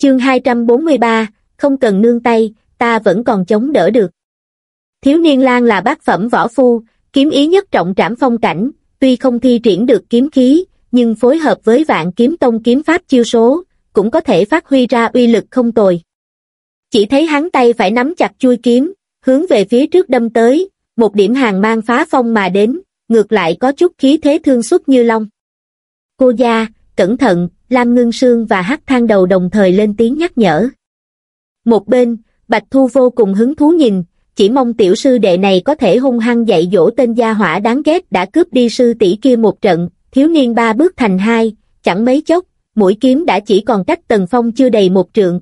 Chương 243, không cần nương tay, ta vẫn còn chống đỡ được. Thiếu niên lang là bát phẩm võ phu, kiếm ý nhất trọng trảm phong cảnh, tuy không thi triển được kiếm khí, nhưng phối hợp với Vạn Kiếm Tông kiếm pháp chiêu số, cũng có thể phát huy ra uy lực không tồi. Chỉ thấy hắn tay phải nắm chặt chuôi kiếm, hướng về phía trước đâm tới, một điểm hàn mang phá phong mà đến, ngược lại có chút khí thế thương xuất như long. Cô gia, cẩn thận, Lam Ngưng Sương và Hắc Thang Đầu đồng thời lên tiếng nhắc nhở. Một bên, Bạch Thu vô cùng hứng thú nhìn, chỉ mong tiểu sư đệ này có thể hung hăng dạy dỗ tên gia hỏa đáng ghét đã cướp đi sư tỷ kia một trận. Thiếu niên ba bước thành hai, chẳng mấy chốc, mũi kiếm đã chỉ còn cách Tần Phong chưa đầy một trượng.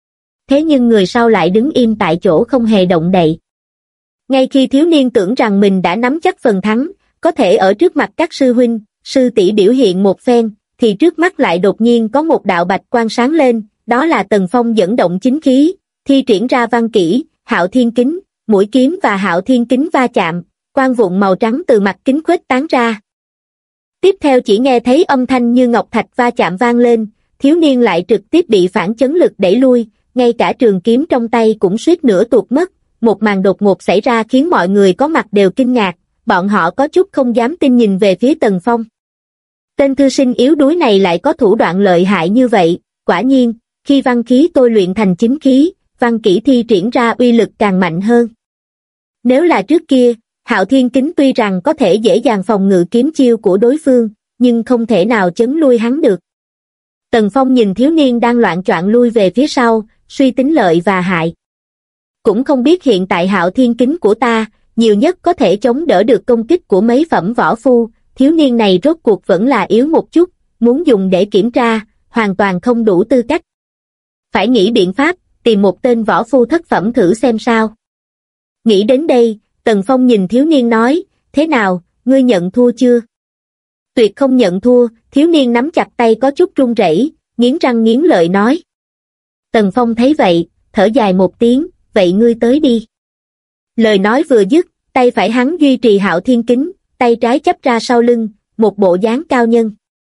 Thế nhưng người sau lại đứng im tại chỗ không hề động đậy. Ngay khi thiếu niên tưởng rằng mình đã nắm chắc phần thắng, có thể ở trước mặt các sư huynh, sư tỷ biểu hiện một phen, thì trước mắt lại đột nhiên có một đạo bạch quang sáng lên, đó là Tần Phong dẫn động chính khí, thi triển ra văn kỹ, Hạo Thiên Kính, mũi kiếm và Hạo Thiên Kính va chạm, quang vụn màu trắng từ mặt kính khuếch tán ra. Tiếp theo chỉ nghe thấy âm thanh như ngọc thạch va chạm vang lên, thiếu niên lại trực tiếp bị phản chấn lực đẩy lui, ngay cả trường kiếm trong tay cũng suýt nữa tuột mất. Một màn đột ngột xảy ra khiến mọi người có mặt đều kinh ngạc, bọn họ có chút không dám tin nhìn về phía Tần Phong. Tên thư sinh yếu đuối này lại có thủ đoạn lợi hại như vậy, quả nhiên, khi văn khí tôi luyện thành chính khí, văn kỹ thi triển ra uy lực càng mạnh hơn. Nếu là trước kia, Hạo Thiên Kính tuy rằng có thể dễ dàng phòng ngự kiếm chiêu của đối phương, nhưng không thể nào chấn lui hắn được. Tần Phong nhìn thiếu niên đang loạng choạng lui về phía sau, suy tính lợi và hại. Cũng không biết hiện tại Hạo Thiên Kính của ta, nhiều nhất có thể chống đỡ được công kích của mấy phẩm võ phu, thiếu niên này rốt cuộc vẫn là yếu một chút, muốn dùng để kiểm tra, hoàn toàn không đủ tư cách. Phải nghĩ biện pháp, tìm một tên võ phu thất phẩm thử xem sao. Nghĩ đến đây, Tần Phong nhìn thiếu niên nói, thế nào, ngươi nhận thua chưa? Tuyệt không nhận thua, thiếu niên nắm chặt tay có chút run rẩy, nghiến răng nghiến lợi nói. Tần Phong thấy vậy, thở dài một tiếng, vậy ngươi tới đi. Lời nói vừa dứt, tay phải hắn duy trì Hạo Thiên Kính, tay trái chắp ra sau lưng, một bộ dáng cao nhân.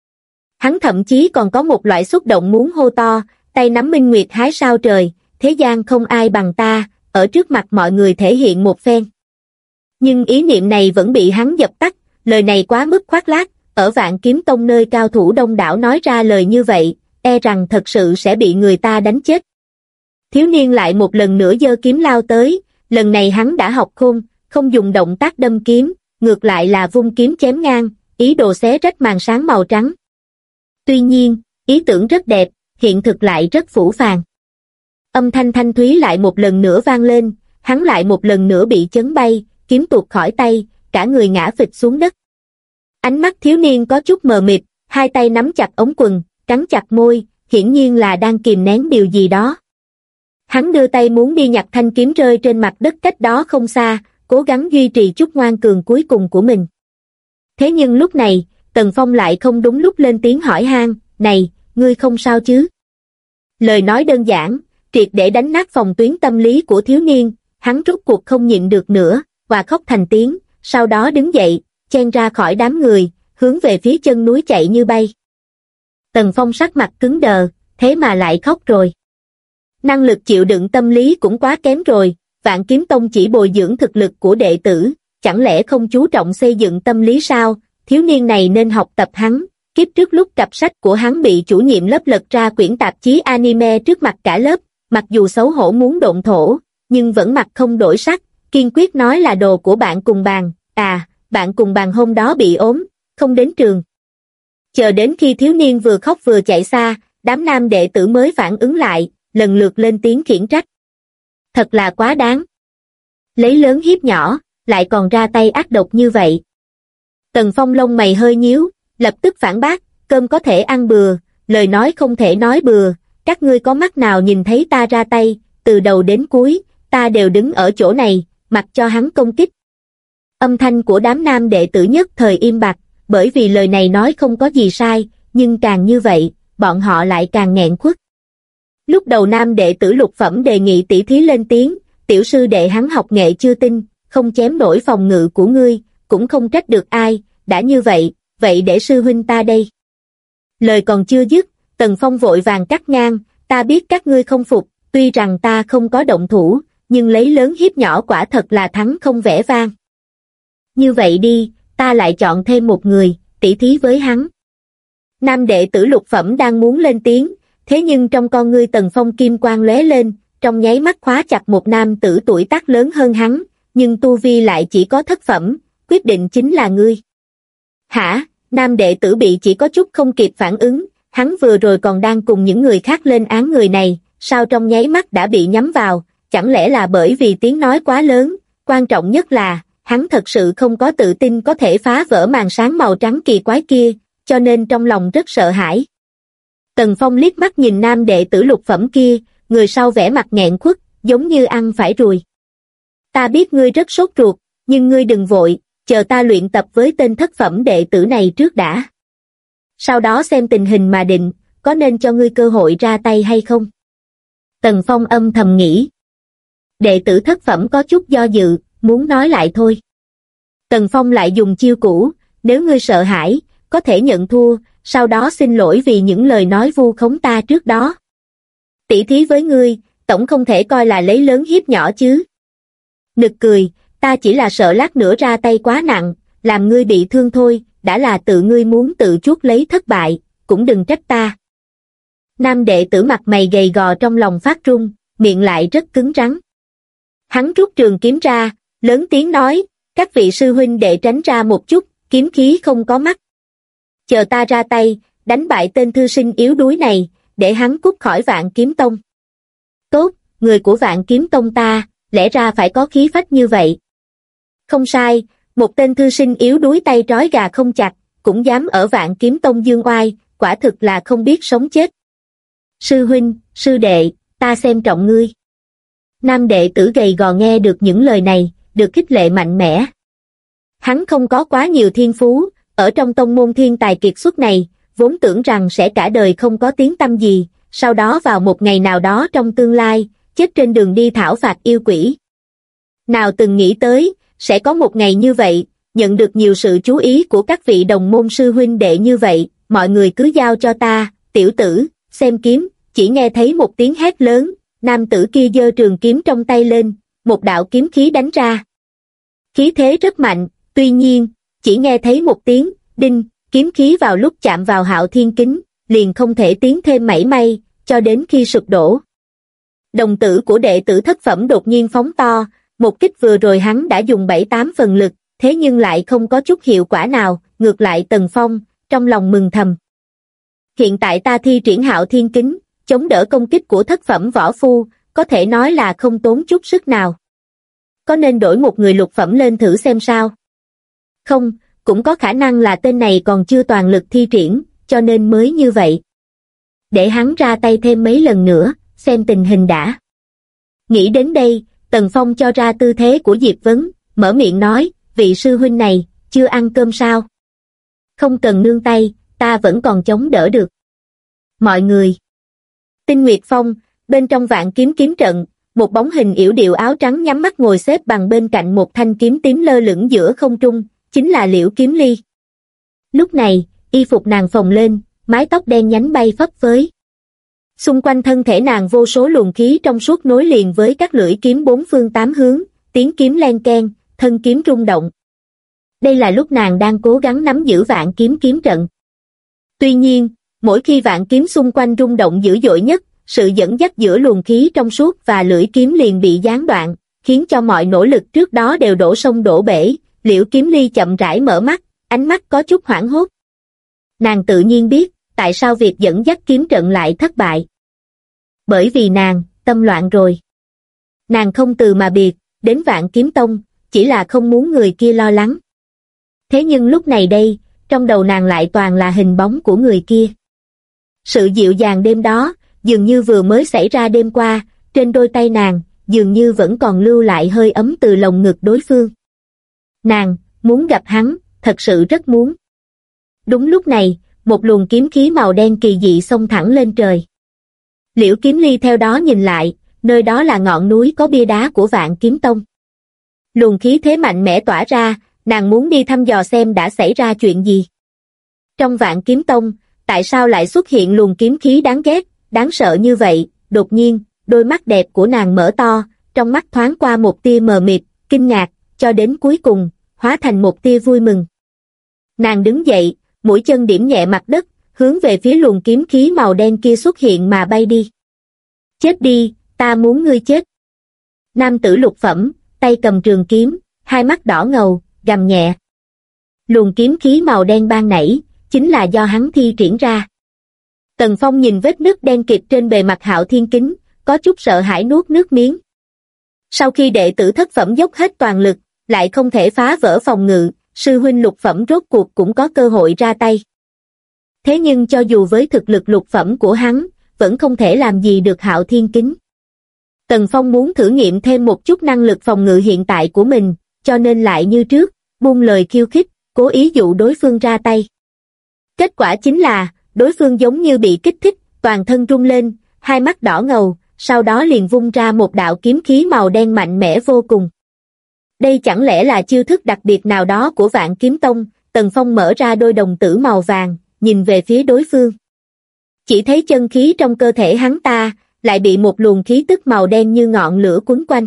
Hắn thậm chí còn có một loại xúc động muốn hô to, tay nắm minh nguyệt hái sao trời, thế gian không ai bằng ta, ở trước mặt mọi người thể hiện một phen. Nhưng ý niệm này vẫn bị hắn dập tắt, lời này quá mức khoác lác, ở Vạn Kiếm Tông nơi cao thủ đông đảo nói ra lời như vậy, e rằng thật sự sẽ bị người ta đánh chết. Thiếu niên lại một lần nữa giơ kiếm lao tới, lần này hắn đã học khôn, không dùng động tác đâm kiếm, ngược lại là vung kiếm chém ngang, ý đồ xé rách màn sáng màu trắng. Tuy nhiên, ý tưởng rất đẹp, hiện thực lại rất phũ phàng. Âm thanh thanh thúy lại một lần nữa vang lên, hắn lại một lần nữa bị chấn bay, kiếm tuột khỏi tay, cả người ngã phịch xuống đất. Ánh mắt thiếu niên có chút mờ mịt, hai tay nắm chặt ống quần, cắn chặt môi, hiển nhiên là đang kìm nén điều gì đó. Hắn đưa tay muốn đi nhặt thanh kiếm rơi trên mặt đất cách đó không xa, cố gắng duy trì chút ngoan cường cuối cùng của mình. Thế nhưng lúc này, Tần Phong lại không đúng lúc lên tiếng hỏi han, này, ngươi không sao chứ? Lời nói đơn giản, triệt để đánh nát phòng tuyến tâm lý của thiếu niên, hắn rốt cuộc không nhịn được nữa, và khóc thành tiếng, sau đó đứng dậy, chen ra khỏi đám người, hướng về phía chân núi chạy như bay. Tần Phong sắc mặt cứng đờ, thế mà lại khóc rồi. Năng lực chịu đựng tâm lý cũng quá kém rồi, Vạn Kiếm Tông chỉ bồi dưỡng thực lực của đệ tử, chẳng lẽ không chú trọng xây dựng tâm lý sao? Thiếu niên này nên học tập hắn. Kiếp trước lúc cặp sách của hắn bị chủ nhiệm lớp lật ra quyển tạp chí anime trước mặt cả lớp, mặc dù xấu hổ muốn độn thổ, nhưng vẫn mặt không đổi sắc, kiên quyết nói là đồ của bạn cùng bàn. Bạn cùng bàn hôm đó bị ốm, không đến trường. Chờ đến khi thiếu niên vừa khóc vừa chạy xa, đám nam đệ tử mới phản ứng lại, lần lượt lên tiếng khiển trách. Thật là quá đáng. Lấy lớn hiếp nhỏ, lại còn ra tay ác độc như vậy. Tần Phong lông mày hơi nhíu, lập tức phản bác, cơm có thể ăn bừa, lời nói không thể nói bừa, các ngươi có mắt nào nhìn thấy ta ra tay, từ đầu đến cuối, ta đều đứng ở chỗ này, mặc cho hắn công kích. Âm thanh của đám nam đệ tử nhất thời im bặt, bởi vì lời này nói không có gì sai, nhưng càng như vậy, bọn họ lại càng nghẹn khuất. Lúc đầu nam đệ tử lục phẩm đề nghị tỷ thí lên tiếng, tiểu sư đệ hắn học nghệ chưa tinh, không chém nổi phòng ngự của ngươi, cũng không trách được ai, đã như vậy, vậy để sư huynh ta đây. Lời còn chưa dứt, Tần Phong vội vàng cắt ngang, Ta biết các ngươi không phục, tuy rằng ta không có động thủ, nhưng lấy lớn hiếp nhỏ quả thật là thắng không vẻ vang. Như vậy đi, ta lại chọn thêm một người, tỷ thí với hắn. Nam đệ tử lục phẩm đang muốn lên tiếng, thế nhưng trong con ngươi Tần Phong kim quang lóe lên, trong nháy mắt khóa chặt một nam tử tuổi tác lớn hơn hắn, nhưng tu vi lại chỉ có thất phẩm, quyết định chính là ngươi. Hả? Nam đệ tử bị chỉ có chút không kịp phản ứng, hắn vừa rồi còn đang cùng những người khác lên án người này, sao trong nháy mắt đã bị nhắm vào, chẳng lẽ là bởi vì tiếng nói quá lớn, quan trọng nhất là, hắn thật sự không có tự tin có thể phá vỡ màn sáng màu trắng kỳ quái kia, cho nên trong lòng rất sợ hãi. Tần Phong liếc mắt nhìn nam đệ tử lục phẩm kia, người sau vẻ mặt nghẹn khuất, giống như ăn phải ruồi. Ta biết ngươi rất sốt ruột, nhưng ngươi đừng vội, chờ ta luyện tập với tên thất phẩm đệ tử này trước đã. Sau đó xem tình hình mà định, có nên cho ngươi cơ hội ra tay hay không? Tần Phong âm thầm nghĩ. Đệ tử thất phẩm có chút do dự, muốn nói lại thôi. Tần Phong lại dùng chiêu cũ, nếu ngươi sợ hãi, có thể nhận thua, sau đó xin lỗi vì những lời nói vu khống ta trước đó. Tỷ thí với ngươi, tổng không thể coi là lấy lớn hiếp nhỏ chứ. Nực cười, ta chỉ là sợ lát nữa ra tay quá nặng, làm ngươi bị thương thôi, đã là tự ngươi muốn tự chuốc lấy thất bại, cũng đừng trách ta. Nam đệ tử mặt mày gầy gò trong lòng phát run, miệng lại rất cứng rắn. Hắn rút trường kiếm ra, lớn tiếng nói, các vị sư huynh đệ tránh ra một chút, kiếm khí không có mắt. Chờ ta ra tay, đánh bại tên thư sinh yếu đuối này, để hắn cút khỏi Vạn Kiếm Tông. Tốt, người của Vạn Kiếm Tông ta, lẽ ra phải có khí phách như vậy. Không sai, một tên thư sinh yếu đuối tay trói gà không chặt, cũng dám ở Vạn Kiếm Tông dương oai, quả thực là không biết sống chết. Sư huynh, sư đệ, ta xem trọng ngươi. Nam đệ tử gầy gò nghe được những lời này, được khích lệ mạnh mẽ. Hắn không có quá nhiều thiên phú, ở trong tông môn thiên tài kiệt xuất này, vốn tưởng rằng sẽ cả đời không có tiếng tăm gì, sau đó vào một ngày nào đó trong tương lai, chết trên đường đi thảo phạt yêu quỷ. Nào từng nghĩ tới, sẽ có một ngày như vậy, nhận được nhiều sự chú ý của các vị đồng môn sư huynh đệ như vậy, mọi người cứ giao cho ta, tiểu tử, xem kiếm, chỉ nghe thấy một tiếng hét lớn, nam tử kia giơ trường kiếm trong tay lên, một đạo kiếm khí đánh ra. Khí thế rất mạnh, tuy nhiên, chỉ nghe thấy một tiếng, đinh, kiếm khí vào lúc chạm vào Hạo Thiên Kính, liền không thể tiến thêm mảy may, cho đến khi sụp đổ. Đồng tử của đệ tử thất phẩm đột nhiên phóng to, một kích vừa rồi hắn đã dùng 7-8 phần lực, thế nhưng lại không có chút hiệu quả nào, ngược lại Tần Phong, trong lòng mừng thầm. Hiện tại ta thi triển Hạo Thiên Kính, chống đỡ công kích của thất phẩm võ phu, có thể nói là không tốn chút sức nào. Có nên đổi một người lục phẩm lên thử xem sao? Không, cũng có khả năng là tên này còn chưa toàn lực thi triển, cho nên mới như vậy. Để hắn ra tay thêm mấy lần nữa, xem tình hình đã. Nghĩ đến đây, Tần Phong cho ra tư thế của Diệp Vấn, mở miệng nói, vị sư huynh này, chưa ăn cơm sao? Không cần nương tay, ta vẫn còn chống đỡ được. Mọi người. Tinh Nguyệt Phong, bên trong Vạn Kiếm kiếm trận, một bóng hình yểu điệu áo trắng nhắm mắt ngồi xếp bằng bên cạnh một thanh kiếm tím lơ lửng giữa không trung, chính là Liễu Kiếm Ly. Lúc này, y phục nàng phồng lên, mái tóc đen nhánh bay phấp phới. Xung quanh thân thể nàng vô số luồng khí trong suốt nối liền với các lưỡi kiếm bốn phương tám hướng, tiếng kiếm len keng, thân kiếm rung động. Đây là lúc nàng đang cố gắng nắm giữ Vạn Kiếm kiếm trận. Tuy nhiên, mỗi khi vạn kiếm xung quanh rung động dữ dội nhất, sự dẫn dắt giữa luồng khí trong suốt và lưỡi kiếm liền bị gián đoạn, khiến cho mọi nỗ lực trước đó đều đổ sông đổ bể. Liễu Kiếm Ly chậm rãi mở mắt, ánh mắt có chút hoảng hốt. Nàng tự nhiên biết, tại sao việc dẫn dắt kiếm trận lại thất bại. Bởi vì nàng, tâm loạn rồi. Nàng không từ mà biệt, đến Vạn Kiếm Tông, chỉ là không muốn người kia lo lắng. Thế nhưng lúc này đây, trong đầu nàng lại toàn là hình bóng của người kia. Sự dịu dàng đêm đó, dường như vừa mới xảy ra đêm qua, trên đôi tay nàng, dường như vẫn còn lưu lại hơi ấm từ lồng ngực đối phương. Nàng, muốn gặp hắn, thật sự rất muốn. Đúng lúc này, một luồng kiếm khí màu đen kỳ dị xông thẳng lên trời. Liễu Kiếm Ly theo đó nhìn lại, nơi đó là ngọn núi có bia đá của Vạn Kiếm Tông. Luồng khí thế mạnh mẽ tỏa ra, nàng muốn đi thăm dò xem đã xảy ra chuyện gì. Trong Vạn Kiếm Tông, tại sao lại xuất hiện luồng kiếm khí đáng ghét, đáng sợ như vậy. Đột nhiên, đôi mắt đẹp của nàng mở to, trong mắt thoáng qua một tia mờ mịt, kinh ngạc, cho đến cuối cùng, hóa thành một tia vui mừng. Nàng đứng dậy, mũi chân điểm nhẹ mặt đất, hướng về phía luồng kiếm khí màu đen kia xuất hiện mà bay đi. Chết đi, ta muốn ngươi chết. Nam tử lục phẩm, tay cầm trường kiếm, hai mắt đỏ ngầu, gầm nhẹ. Luồng kiếm khí màu đen ban nãy, chính là do hắn thi triển ra. Tần Phong nhìn vết nứt đen kịt trên bề mặt Hạo Thiên Kính, có chút sợ hãi nuốt nước miếng. Sau khi đệ tử thất phẩm dốc hết toàn lực, lại không thể phá vỡ phòng ngự, sư huynh lục phẩm rốt cuộc cũng có cơ hội ra tay. Thế nhưng cho dù với thực lực lục phẩm của hắn, vẫn không thể làm gì được Hạo Thiên Kính. Tần Phong muốn thử nghiệm thêm một chút năng lực phòng ngự hiện tại của mình, cho nên lại như trước, buông lời khiêu khích, cố ý dụ đối phương ra tay. Kết quả chính là, đối phương giống như bị kích thích, toàn thân rung lên, hai mắt đỏ ngầu, sau đó liền vung ra một đạo kiếm khí màu đen mạnh mẽ vô cùng. Đây chẳng lẽ là chiêu thức đặc biệt nào đó của Vạn Kiếm Tông? Tần Phong mở ra đôi đồng tử màu vàng, nhìn về phía đối phương. Chỉ thấy chân khí trong cơ thể hắn ta, lại bị một luồng khí tức màu đen như ngọn lửa quấn quanh.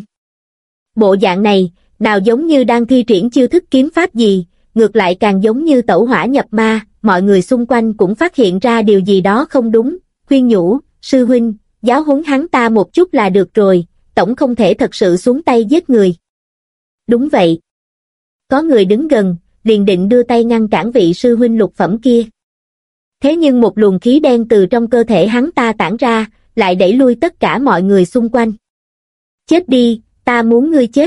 Bộ dạng này, nào giống như đang thi triển chiêu thức kiếm pháp gì, ngược lại càng giống như tẩu hỏa nhập ma. Mọi người xung quanh cũng phát hiện ra điều gì đó không đúng, khuyên nhủ, sư huynh, giáo huấn hắn ta một chút là được rồi, tổng không thể thật sự xuống tay giết người. Đúng vậy. Có người đứng gần, liền định đưa tay ngăn cản vị sư huynh lục phẩm kia. Thế nhưng một luồng khí đen từ trong cơ thể hắn ta tản ra, lại đẩy lui tất cả mọi người xung quanh. Chết đi, ta muốn ngươi chết.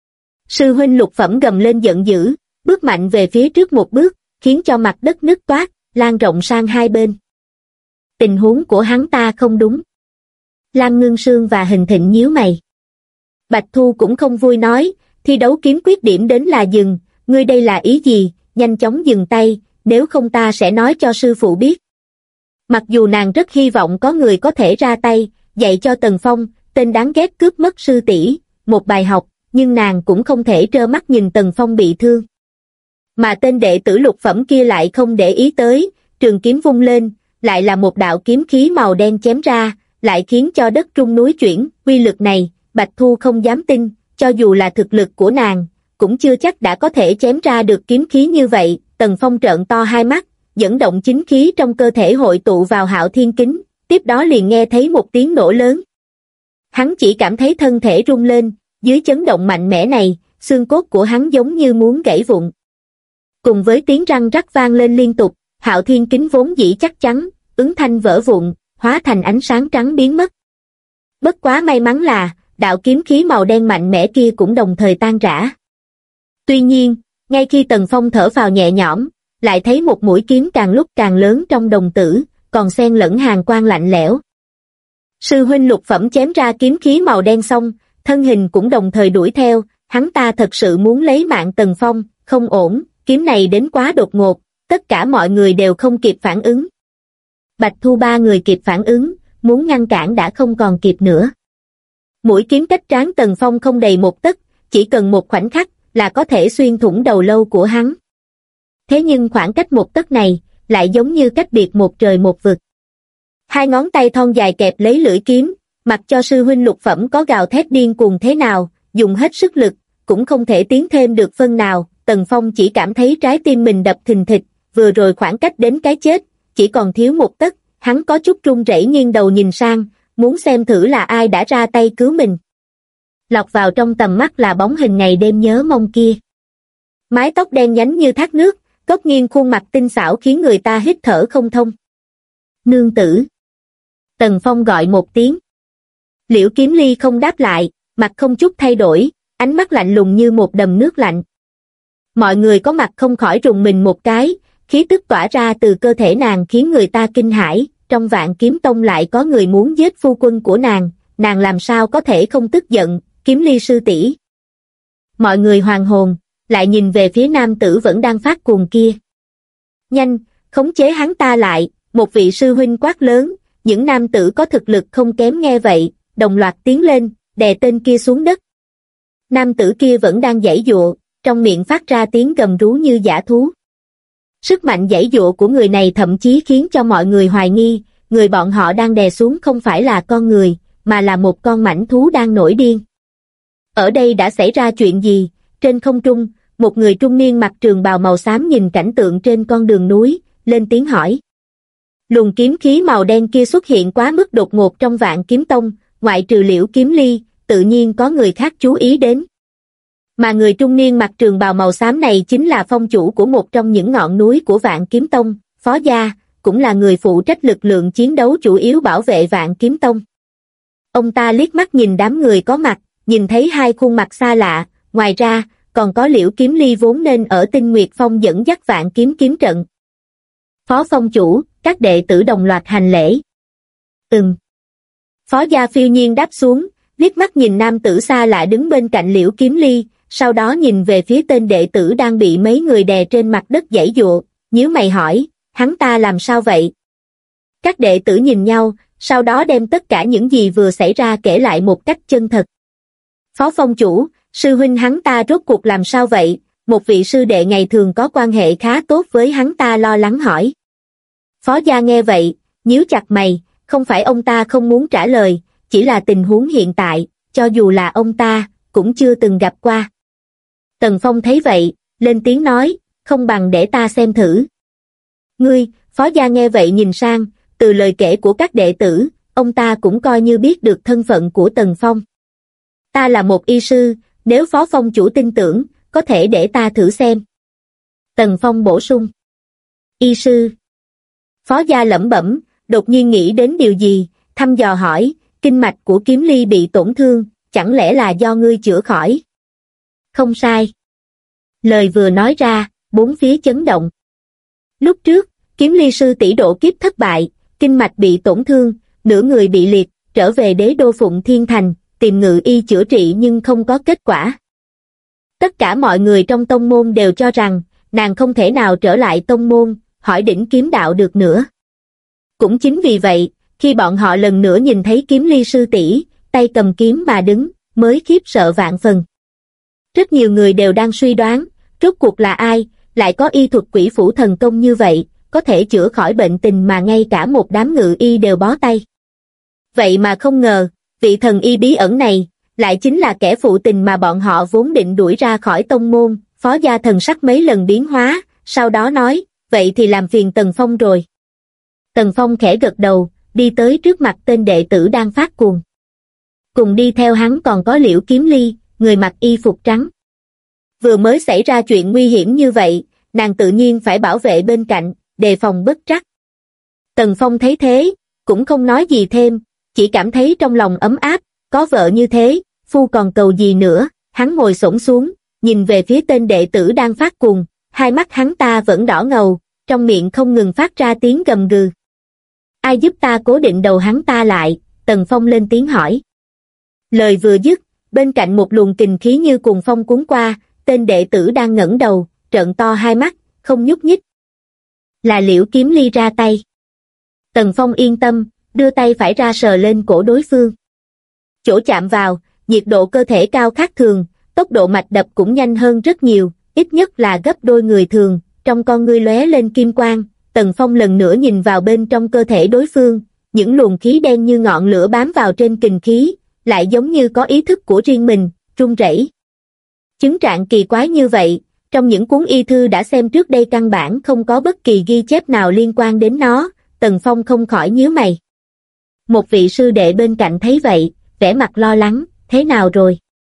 Sư huynh lục phẩm gầm lên giận dữ, bước mạnh về phía trước một bước, khiến cho mặt đất nứt toác, lan rộng sang hai bên. Tình huống của hắn ta không đúng. Lam Ngưng Sương và Hình Thịnh nhíu mày. Bạch Thu cũng không vui nói, thi đấu kiếm quyết điểm đến là dừng, ngươi đây là ý gì, nhanh chóng dừng tay, nếu không ta sẽ nói cho sư phụ biết. Mặc dù nàng rất hy vọng có người có thể ra tay, dạy cho Tần Phong, tên đáng ghét cướp mất sư tỷ, một bài học, nhưng nàng cũng không thể trơ mắt nhìn Tần Phong bị thương. Mà tên đệ tử lục phẩm kia lại không để ý tới, trường kiếm vung lên, lại là một đạo kiếm khí màu đen chém ra, lại khiến cho đất rung núi chuyển. Uy lực này, Bạch Thu không dám tin, cho dù là thực lực của nàng, cũng chưa chắc đã có thể chém ra được kiếm khí như vậy. Tần Phong trợn to hai mắt, dẫn động chính khí trong cơ thể hội tụ vào Hạo Thiên Kính, tiếp đó liền nghe thấy một tiếng nổ lớn. Hắn chỉ cảm thấy thân thể rung lên, dưới chấn động mạnh mẽ này, xương cốt của hắn giống như muốn gãy vụn. Cùng với tiếng răng rắc vang lên liên tục, Hạo Thiên Kính vốn dĩ chắc chắn, ứng thanh vỡ vụn, hóa thành ánh sáng trắng biến mất. Bất quá may mắn là, đạo kiếm khí màu đen mạnh mẽ kia cũng đồng thời tan rã. Tuy nhiên, ngay khi Tần Phong thở phào nhẹ nhõm, lại thấy một mũi kiếm càng lúc càng lớn trong đồng tử, còn xen lẫn hàn quang lạnh lẽo. Sư huynh lục phẩm chém ra kiếm khí màu đen xong, thân hình cũng đồng thời đuổi theo, hắn ta thật sự muốn lấy mạng Tần Phong, không ổn, kiếm này đến quá đột ngột, tất cả mọi người đều không kịp phản ứng. Bạch Thu ba người kịp phản ứng, muốn ngăn cản đã không còn kịp nữa. Mũi kiếm cách trán Tần Phong không đầy một tấc, chỉ cần một khoảnh khắc là có thể xuyên thủng đầu lâu của hắn. Thế nhưng khoảng cách một tấc này, lại giống như cách biệt một trời một vực. Hai ngón tay thon dài kẹp lấy lưỡi kiếm, mặc cho sư huynh lục phẩm có gào thét điên cuồng thế nào, dùng hết sức lực, cũng không thể tiến thêm được phân nào. Tần Phong chỉ cảm thấy trái tim mình đập thình thịch, vừa rồi khoảng cách đến cái chết, chỉ còn thiếu một tấc, hắn có chút run rẩy nghiêng đầu nhìn sang, muốn xem thử là ai đã ra tay cứu mình. Lọt vào trong tầm mắt là bóng hình ngày đêm nhớ mong kia. Mái tóc đen nhánh như thác nước, cốc nghiêng khuôn mặt tinh xảo khiến người ta hít thở không thông. Nương tử. Tần Phong gọi một tiếng. Liễu Kiếm Ly không đáp lại, mặt không chút thay đổi, ánh mắt lạnh lùng như một đầm nước lạnh. Mọi người có mặt không khỏi rùng mình một cái, khí tức tỏa ra từ cơ thể nàng khiến người ta kinh hãi. Trong Vạn Kiếm Tông lại có người muốn giết phu quân của nàng làm sao có thể không tức giận. Kiếm Ly sư tỷ. Mọi người hoàn hồn, lại nhìn về phía nam tử vẫn đang phát cuồng kia. Nhanh, khống chế hắn ta lại, một vị sư huynh quát lớn, những nam tử có thực lực không kém nghe vậy, đồng loạt tiến lên, đè tên kia xuống đất. Nam tử kia vẫn đang giãy giụa, trong miệng phát ra tiếng gầm rú như dã thú. Sức mạnh giãy giụa của người này thậm chí khiến cho mọi người hoài nghi, người bọn họ đang đè xuống không phải là con người, mà là một con mãnh thú đang nổi điên. Ở đây đã xảy ra chuyện gì? Trên không trung, một người trung niên mặc trường bào màu xám nhìn cảnh tượng trên con đường núi, lên tiếng hỏi. Luồng kiếm khí màu đen kia xuất hiện quá mức đột ngột trong Vạn Kiếm Tông, ngoại trừ Liễu Kiếm Ly, tự nhiên có người khác chú ý đến. Mà người trung niên mặc trường bào màu xám này chính là phong chủ của một trong những ngọn núi của Vạn Kiếm Tông, Phó Gia, cũng là người phụ trách lực lượng chiến đấu chủ yếu bảo vệ Vạn Kiếm Tông. Ông ta liếc mắt nhìn đám người có mặt, nhìn thấy hai khuôn mặt xa lạ, ngoài ra, còn có Liễu Kiếm Ly vốn nên ở Tinh Nguyệt Phong dẫn dắt Vạn Kiếm kiếm trận. Phó phong chủ, các đệ tử đồng loạt hành lễ. Phó Gia phiêu nhiên đáp xuống, liếc mắt nhìn nam tử xa lạ đứng bên cạnh Liễu Kiếm Ly, sau đó nhìn về phía tên đệ tử đang bị mấy người đè trên mặt đất giãy giụa, nhíu mày hỏi, hắn ta làm sao vậy? Các đệ tử nhìn nhau, sau đó đem tất cả những gì vừa xảy ra kể lại một cách chân thật. Phó phong chủ, sư huynh hắn ta rốt cuộc làm sao vậy? Một vị sư đệ ngày thường có quan hệ khá tốt với hắn ta lo lắng hỏi. Phó Gia nghe vậy, nhíu chặt mày, không phải ông ta không muốn trả lời, chỉ là tình huống hiện tại, cho dù là ông ta, cũng chưa từng gặp qua. Tần Phong thấy vậy, lên tiếng nói, không bằng để ta xem thử. Ngươi, Phó Gia nghe vậy nhìn sang, từ lời kể của các đệ tử, ông ta cũng coi như biết được thân phận của Tần Phong. Ta là một y sư, nếu Phó phong chủ tin tưởng, có thể để ta thử xem. Tần Phong bổ sung. Y sư. Phó Gia lẩm bẩm, đột nhiên nghĩ đến điều gì, thăm dò hỏi, kinh mạch của Kiếm Ly bị tổn thương, chẳng lẽ là do ngươi chữa khỏi? Không sai. Lời vừa nói ra, bốn phía chấn động. Lúc trước, Kiếm Ly sư tỷ độ kiếp thất bại, kinh mạch bị tổn thương, nửa người bị liệt, trở về đế đô Phụng Thiên Thành, tìm ngự y chữa trị nhưng không có kết quả. Tất cả mọi người trong tông môn đều cho rằng, nàng không thể nào trở lại tông môn, hỏi đỉnh kiếm đạo được nữa. Cũng chính vì vậy, khi bọn họ lần nữa nhìn thấy Kiếm Ly sư tỷ, tay cầm kiếm mà đứng, mới khiếp sợ vạn phần. Rất nhiều người đều đang suy đoán, rốt cuộc là ai, lại có y thuật quỷ phủ thần công như vậy, có thể chữa khỏi bệnh tình mà ngay cả một đám ngự y đều bó tay. Vậy mà không ngờ, vị thần y bí ẩn này, lại chính là kẻ phụ tình mà bọn họ vốn định đuổi ra khỏi tông môn. Phó Gia thần sắc mấy lần biến hóa, sau đó nói, vậy thì làm phiền Tần Phong rồi. Tần Phong khẽ gật đầu, đi tới trước mặt tên đệ tử đang phát cuồng. Cùng đi theo hắn còn có Liễu Kiếm Ly, người mặc y phục trắng. Vừa mới xảy ra chuyện nguy hiểm như vậy, nàng tự nhiên phải bảo vệ bên cạnh, đề phòng bất trắc. Tần Phong thấy thế, cũng không nói gì thêm, chỉ cảm thấy trong lòng ấm áp, có vợ như thế, phu còn cầu gì nữa. Hắn ngồi xổm xuống, nhìn về phía tên đệ tử đang phát cuồng, hai mắt hắn ta vẫn đỏ ngầu, trong miệng không ngừng phát ra tiếng gầm gừ. Ai giúp ta cố định đầu hắn ta lại? Tần Phong lên tiếng hỏi. Lời vừa dứt, bên cạnh một luồng kình khí như cuồng phong cuốn qua, tên đệ tử đang ngẩng đầu, trợn to hai mắt, không nhúc nhích. Là Liễu Kiếm Ly ra tay. Tần Phong yên tâm, đưa tay phải ra sờ lên cổ đối phương. Chỗ chạm vào, nhiệt độ cơ thể cao khác thường, tốc độ mạch đập cũng nhanh hơn rất nhiều, ít nhất là gấp đôi người thường, trong con ngươi lóe lên kim quang. Tần Phong lần nữa nhìn vào bên trong cơ thể đối phương, những luồng khí đen như ngọn lửa bám vào trên kình khí, lại giống như có ý thức của riêng mình, run rẩy. Chứng trạng kỳ quái như vậy, trong những cuốn y thư đã xem trước đây căn bản không có bất kỳ ghi chép nào liên quan đến nó. Tần Phong không khỏi nhíu mày. Một vị sư đệ bên cạnh thấy vậy, vẻ mặt lo lắng, thế nào rồi?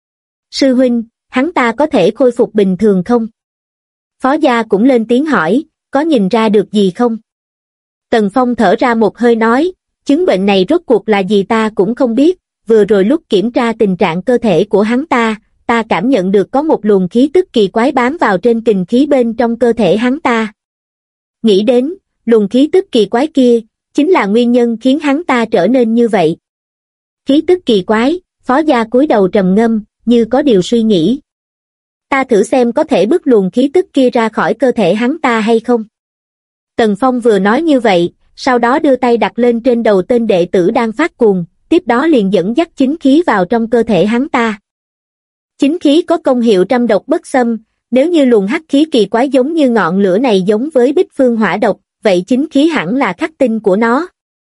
Sư huynh, hắn ta có thể khôi phục bình thường không? Phó Gia cũng lên tiếng hỏi, có nhìn ra được gì không? Tần Phong thở ra một hơi nói, chứng bệnh này rốt cuộc là gì ta cũng không biết, vừa rồi lúc kiểm tra tình trạng cơ thể của hắn ta, ta cảm nhận được có một luồng khí tức kỳ quái bám vào trên kình khí bên trong cơ thể hắn ta. Nghĩ đến, luồng khí tức kỳ quái kia, chính là nguyên nhân khiến hắn ta trở nên như vậy. Khí tức kỳ quái, Phó Gia cúi đầu trầm ngâm, như có điều suy nghĩ. Ta thử xem có thể bức luồng khí tức kia ra khỏi cơ thể hắn ta hay không. Tần Phong vừa nói như vậy, sau đó đưa tay đặt lên trên đầu tên đệ tử đang phát cuồng, tiếp đó liền dẫn dắt chính khí vào trong cơ thể hắn ta. Chính khí có công hiệu trăm độc bất xâm, nếu như luồng hắc khí kỳ quái giống như ngọn lửa này giống với Bích Phương hỏa độc, vậy chính khí hẳn là khắc tinh của nó.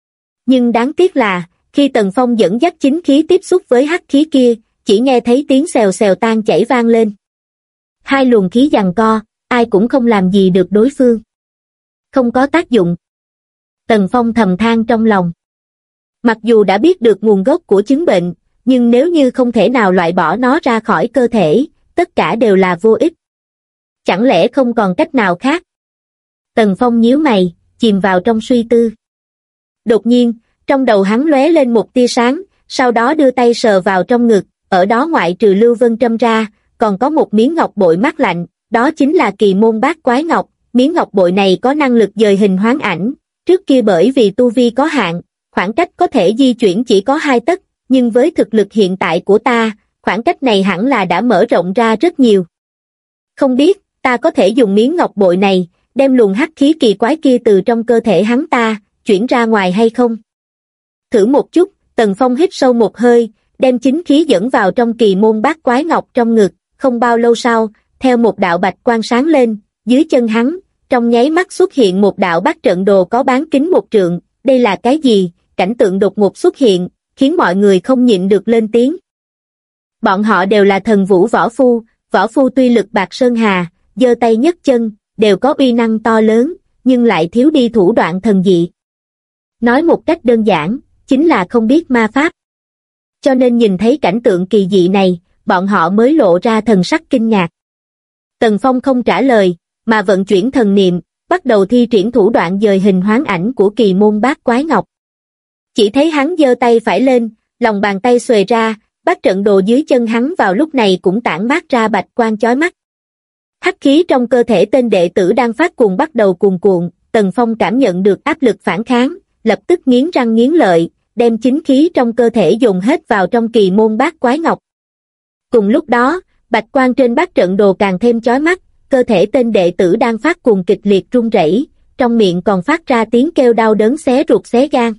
Nhưng đáng tiếc là, khi Tần Phong dẫn dắt chính khí tiếp xúc với hắc khí kia, chỉ nghe thấy tiếng xèo xèo tan chảy vang lên. Hai luồng khí giằng co, ai cũng không làm gì được đối phương. Không có tác dụng. Tần Phong thầm than trong lòng. Mặc dù đã biết được nguồn gốc của chứng bệnh, nhưng nếu như không thể nào loại bỏ nó ra khỏi cơ thể, tất cả đều là vô ích. Chẳng lẽ không còn cách nào khác? Tần Phong nhíu mày, chìm vào trong suy tư. Đột nhiên, trong đầu hắn lóe lên một tia sáng, sau đó đưa tay sờ vào trong ngực, ở đó ngoại trừ lưu vân trâm ra, còn có một miếng ngọc bội mát lạnh, đó chính là kỳ môn bát quái ngọc. Miếng ngọc bội này có năng lực dời hình hoán ảnh, trước kia bởi vì tu vi có hạn, khoảng cách có thể di chuyển chỉ có 2 tấc, nhưng với thực lực hiện tại của ta, khoảng cách này hẳn là đã mở rộng ra rất nhiều. Không biết, ta có thể dùng miếng ngọc bội này, đem luồng hắc khí kỳ quái kia từ trong cơ thể hắn ta, chuyển ra ngoài hay không? Thử một chút, Tần Phong hít sâu một hơi, đem chính khí dẫn vào trong kỳ môn bát quái ngọc trong ngực, không bao lâu sau, theo một đạo bạch quang sáng lên, dưới chân hắn, trong nháy mắt xuất hiện một đạo bát trận đồ có bán kính 1 trượng, đây là cái gì? Cảnh tượng đột ngột xuất hiện, khiến mọi người không nhịn được lên tiếng. Bọn họ đều là thần vũ võ phu tuy lực bạc sơn hà, giơ tay nhấc chân, đều có uy năng to lớn, nhưng lại thiếu đi thủ đoạn thần dị. Nói một cách đơn giản, chính là không biết ma pháp. Cho nên nhìn thấy cảnh tượng kỳ dị này, bọn họ mới lộ ra thần sắc kinh ngạc. Tần Phong không trả lời, mà vận chuyển thần niệm, bắt đầu thi triển thủ đoạn dời hình hoán ảnh của kỳ môn bát quái ngọc. Chỉ thấy hắn giơ tay phải lên, lòng bàn tay xuề ra, bát trận đồ dưới chân hắn vào lúc này cũng tản mát ra bạch quang chói mắt. Hắc khí trong cơ thể tên đệ tử đang phát cuồng bắt đầu cuồn cuộn, Tần Phong cảm nhận được áp lực phản kháng, lập tức nghiến răng nghiến lợi, đem chính khí trong cơ thể dồn hết vào trong kỳ môn bát quái ngọc. Cùng lúc đó, bạch quang trên bát trận đồ càng thêm chói mắt, cơ thể tên đệ tử đang phát cuồng kịch liệt run rẩy, trong miệng còn phát ra tiếng kêu đau đớn xé ruột xé gan.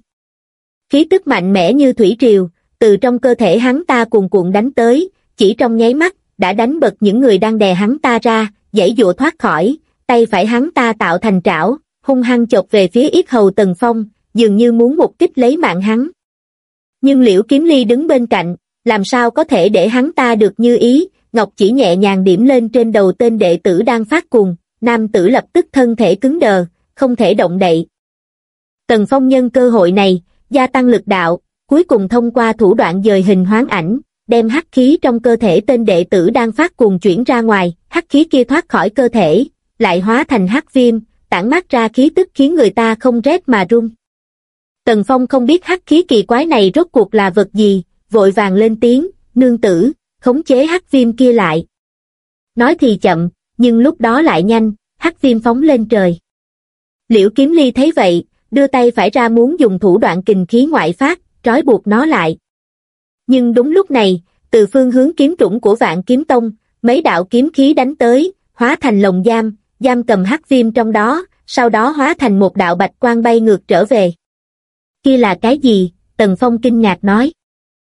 Khí tức mạnh mẽ như thủy triều, từ trong cơ thể hắn ta cuồn cuộn đánh tới, chỉ trong nháy mắt, đã đánh bật những người đang đè hắn ta ra, giãy giụa thoát khỏi, tay phải hắn ta tạo thành trảo, hung hăng chộp về phía yết hầu Tần Phong, dường như muốn một kích lấy mạng hắn. Nhưng Liễu Kiếm Ly đứng bên cạnh, làm sao có thể để hắn ta được như ý, ngọc chỉ nhẹ nhàng điểm lên trên đầu tên đệ tử đang phát cuồng, nam tử lập tức thân thể cứng đờ, không thể động đậy. Tần Phong nhân cơ hội này, gia tăng lực đạo, cuối cùng thông qua thủ đoạn dời hình hoán ảnh, đem hắc khí trong cơ thể tên đệ tử đang phát cuồng chuyển ra ngoài, hắc khí kia thoát khỏi cơ thể, lại hóa thành hắc viêm, tản mát ra khí tức khiến người ta không rét mà run. Tần Phong không biết hắc khí kỳ quái này rốt cuộc là vật gì, vội vàng lên tiếng, nương tử, khống chế hắc viêm kia lại. Nói thì chậm, nhưng lúc đó lại nhanh, hắc viêm phóng lên trời. Liễu Kiếm Ly thấy vậy, đưa tay phải ra muốn dùng thủ đoạn kình khí ngoại phát, trói buộc nó lại. Nhưng đúng lúc này, từ phương hướng kiếm trũng của Vạn Kiếm Tông, mấy đạo kiếm khí đánh tới, hóa thành lồng giam, giam cầm hắc viêm trong đó, sau đó hóa thành một đạo bạch quang bay ngược trở về. Kia là cái gì? Tần Phong kinh ngạc nói.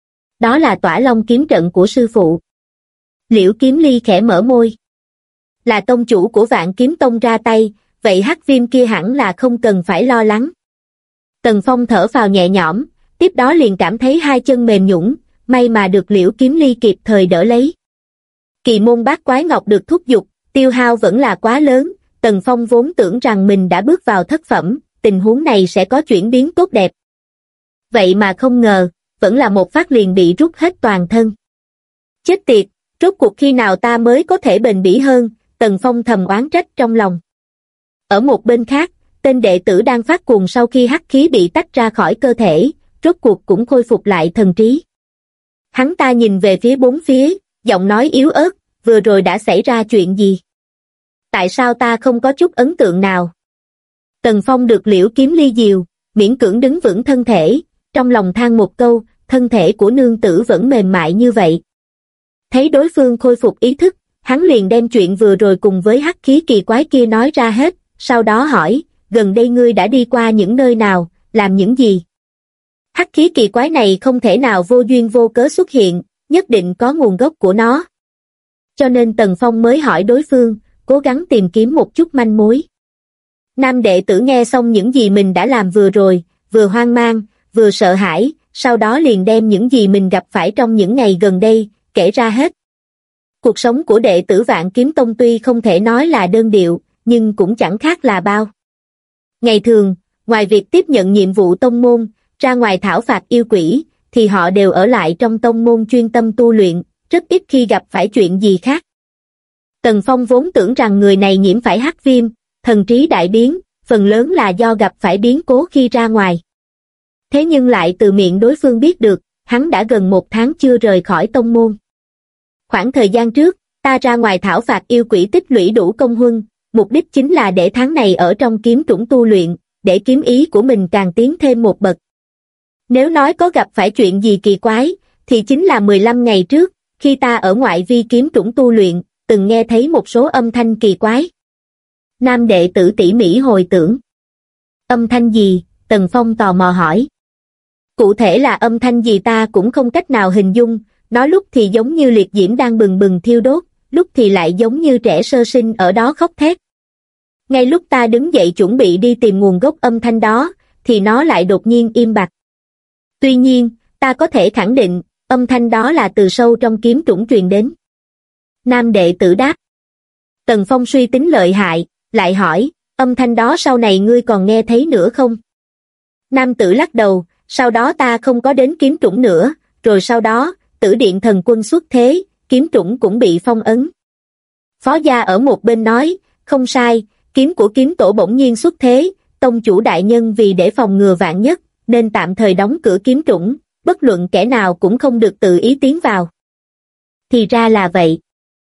Đó là Tỏa Long kiếm trận của sư phụ. Liễu Kiếm Ly khẽ mở môi. Là tông chủ của Vạn Kiếm Tông ra tay, vậy hắc viêm kia hẳn là không cần phải lo lắng. Tần Phong thở phào nhẹ nhõm, tiếp đó liền cảm thấy hai chân mềm nhũn, may mà được Liễu Kiếm Ly kịp thời đỡ lấy. Kỳ môn bát quái ngọc được thúc giục, tiêu hao vẫn là quá lớn, Tần Phong vốn tưởng rằng mình đã bước vào thất phẩm, tình huống này sẽ có chuyển biến tốt đẹp. Vậy mà không ngờ, vẫn là một phát liền bị rút hết toàn thân. Chết tiệt, rốt cuộc khi nào ta mới có thể bền bỉ hơn, Tần Phong thầm oán trách trong lòng. Ở một bên khác, tên đệ tử đang phát cuồng sau khi hắc khí bị tách ra khỏi cơ thể, rốt cuộc cũng khôi phục lại thần trí. Hắn ta nhìn về phía bốn phía, giọng nói yếu ớt, vừa rồi đã xảy ra chuyện gì? Tại sao ta không có chút ấn tượng nào? Tần Phong được Liễu Kiếm Ly dìu, miễn cưỡng đứng vững thân thể, trong lòng than một câu, thân thể của nương tử vẫn mềm mại như vậy. Thấy đối phương khôi phục ý thức, hắn liền đem chuyện vừa rồi cùng với hắc khí kỳ quái kia nói ra hết, sau đó hỏi, gần đây ngươi đã đi qua những nơi nào, làm những gì? Hắc khí kỳ quái này không thể nào vô duyên vô cớ xuất hiện, nhất định có nguồn gốc của nó. Cho nên Tần Phong mới hỏi đối phương, cố gắng tìm kiếm một chút manh mối. Nam đệ tử nghe xong những gì mình đã làm vừa rồi, vừa hoang mang, vừa sợ hãi, sau đó liền đem những gì mình gặp phải trong những ngày gần đây, kể ra hết. Cuộc sống của đệ tử Vạn Kiếm Tông tuy không thể nói là đơn điệu, nhưng cũng chẳng khác là bao. Ngày thường, ngoài việc tiếp nhận nhiệm vụ tông môn, ra ngoài thảo phạt yêu quỷ, thì họ đều ở lại trong tông môn chuyên tâm tu luyện, rất ít khi gặp phải chuyện gì khác. Tần Phong vốn tưởng rằng người này nhiễm phải hắc viêm, thần trí đại biến, phần lớn là do gặp phải biến cố khi ra ngoài. Thế nhưng lại từ miệng đối phương biết được, hắn đã gần 1 tháng chưa rời khỏi tông môn. Khoảng thời gian trước, ta ra ngoài thảo phạt yêu quỷ tích lũy đủ công huân, mục đích chính là để tháng này ở trong kiếm trũng tu luyện, để kiếm ý của mình càng tiến thêm một bậc. Nếu nói có gặp phải chuyện gì kỳ quái, thì chính là 15 ngày trước, khi ta ở ngoại vi kiếm trũng tu luyện, từng nghe thấy một số âm thanh kỳ quái. Nam đệ tử tỉ mỉ hồi tưởng. Âm thanh gì? Tần Phong tò mò hỏi. Cụ thể là âm thanh gì ta cũng không cách nào hình dung, nói lúc thì giống như liệt diễm đang bừng bừng thiêu đốt, lúc thì lại giống như trẻ sơ sinh ở đó khóc thét. Ngay lúc ta đứng dậy chuẩn bị đi tìm nguồn gốc âm thanh đó, thì nó lại đột nhiên im bặt. Tuy nhiên, ta có thể khẳng định, âm thanh đó là từ sâu trong kiếm trũng truyền đến. Nam đệ tử đáp. Tần Phong suy tính lợi hại, lại hỏi, âm thanh đó sau này ngươi còn nghe thấy nữa không? Nam tử lắc đầu, sau đó ta không có đến kiếm trũng nữa, rồi sau đó, Tử Điện Thần Quân xuất thế, kiếm trũng cũng bị phong ấn. Phó gia ở một bên nói, không sai, kiếm của kiếm tổ bỗng nhiên xuất thế, tông chủ đại nhân vì để phòng ngừa vạn nhất, nên tạm thời đóng cửa kiếm trũng, bất luận kẻ nào cũng không được tự ý tiến vào. Thì ra là vậy.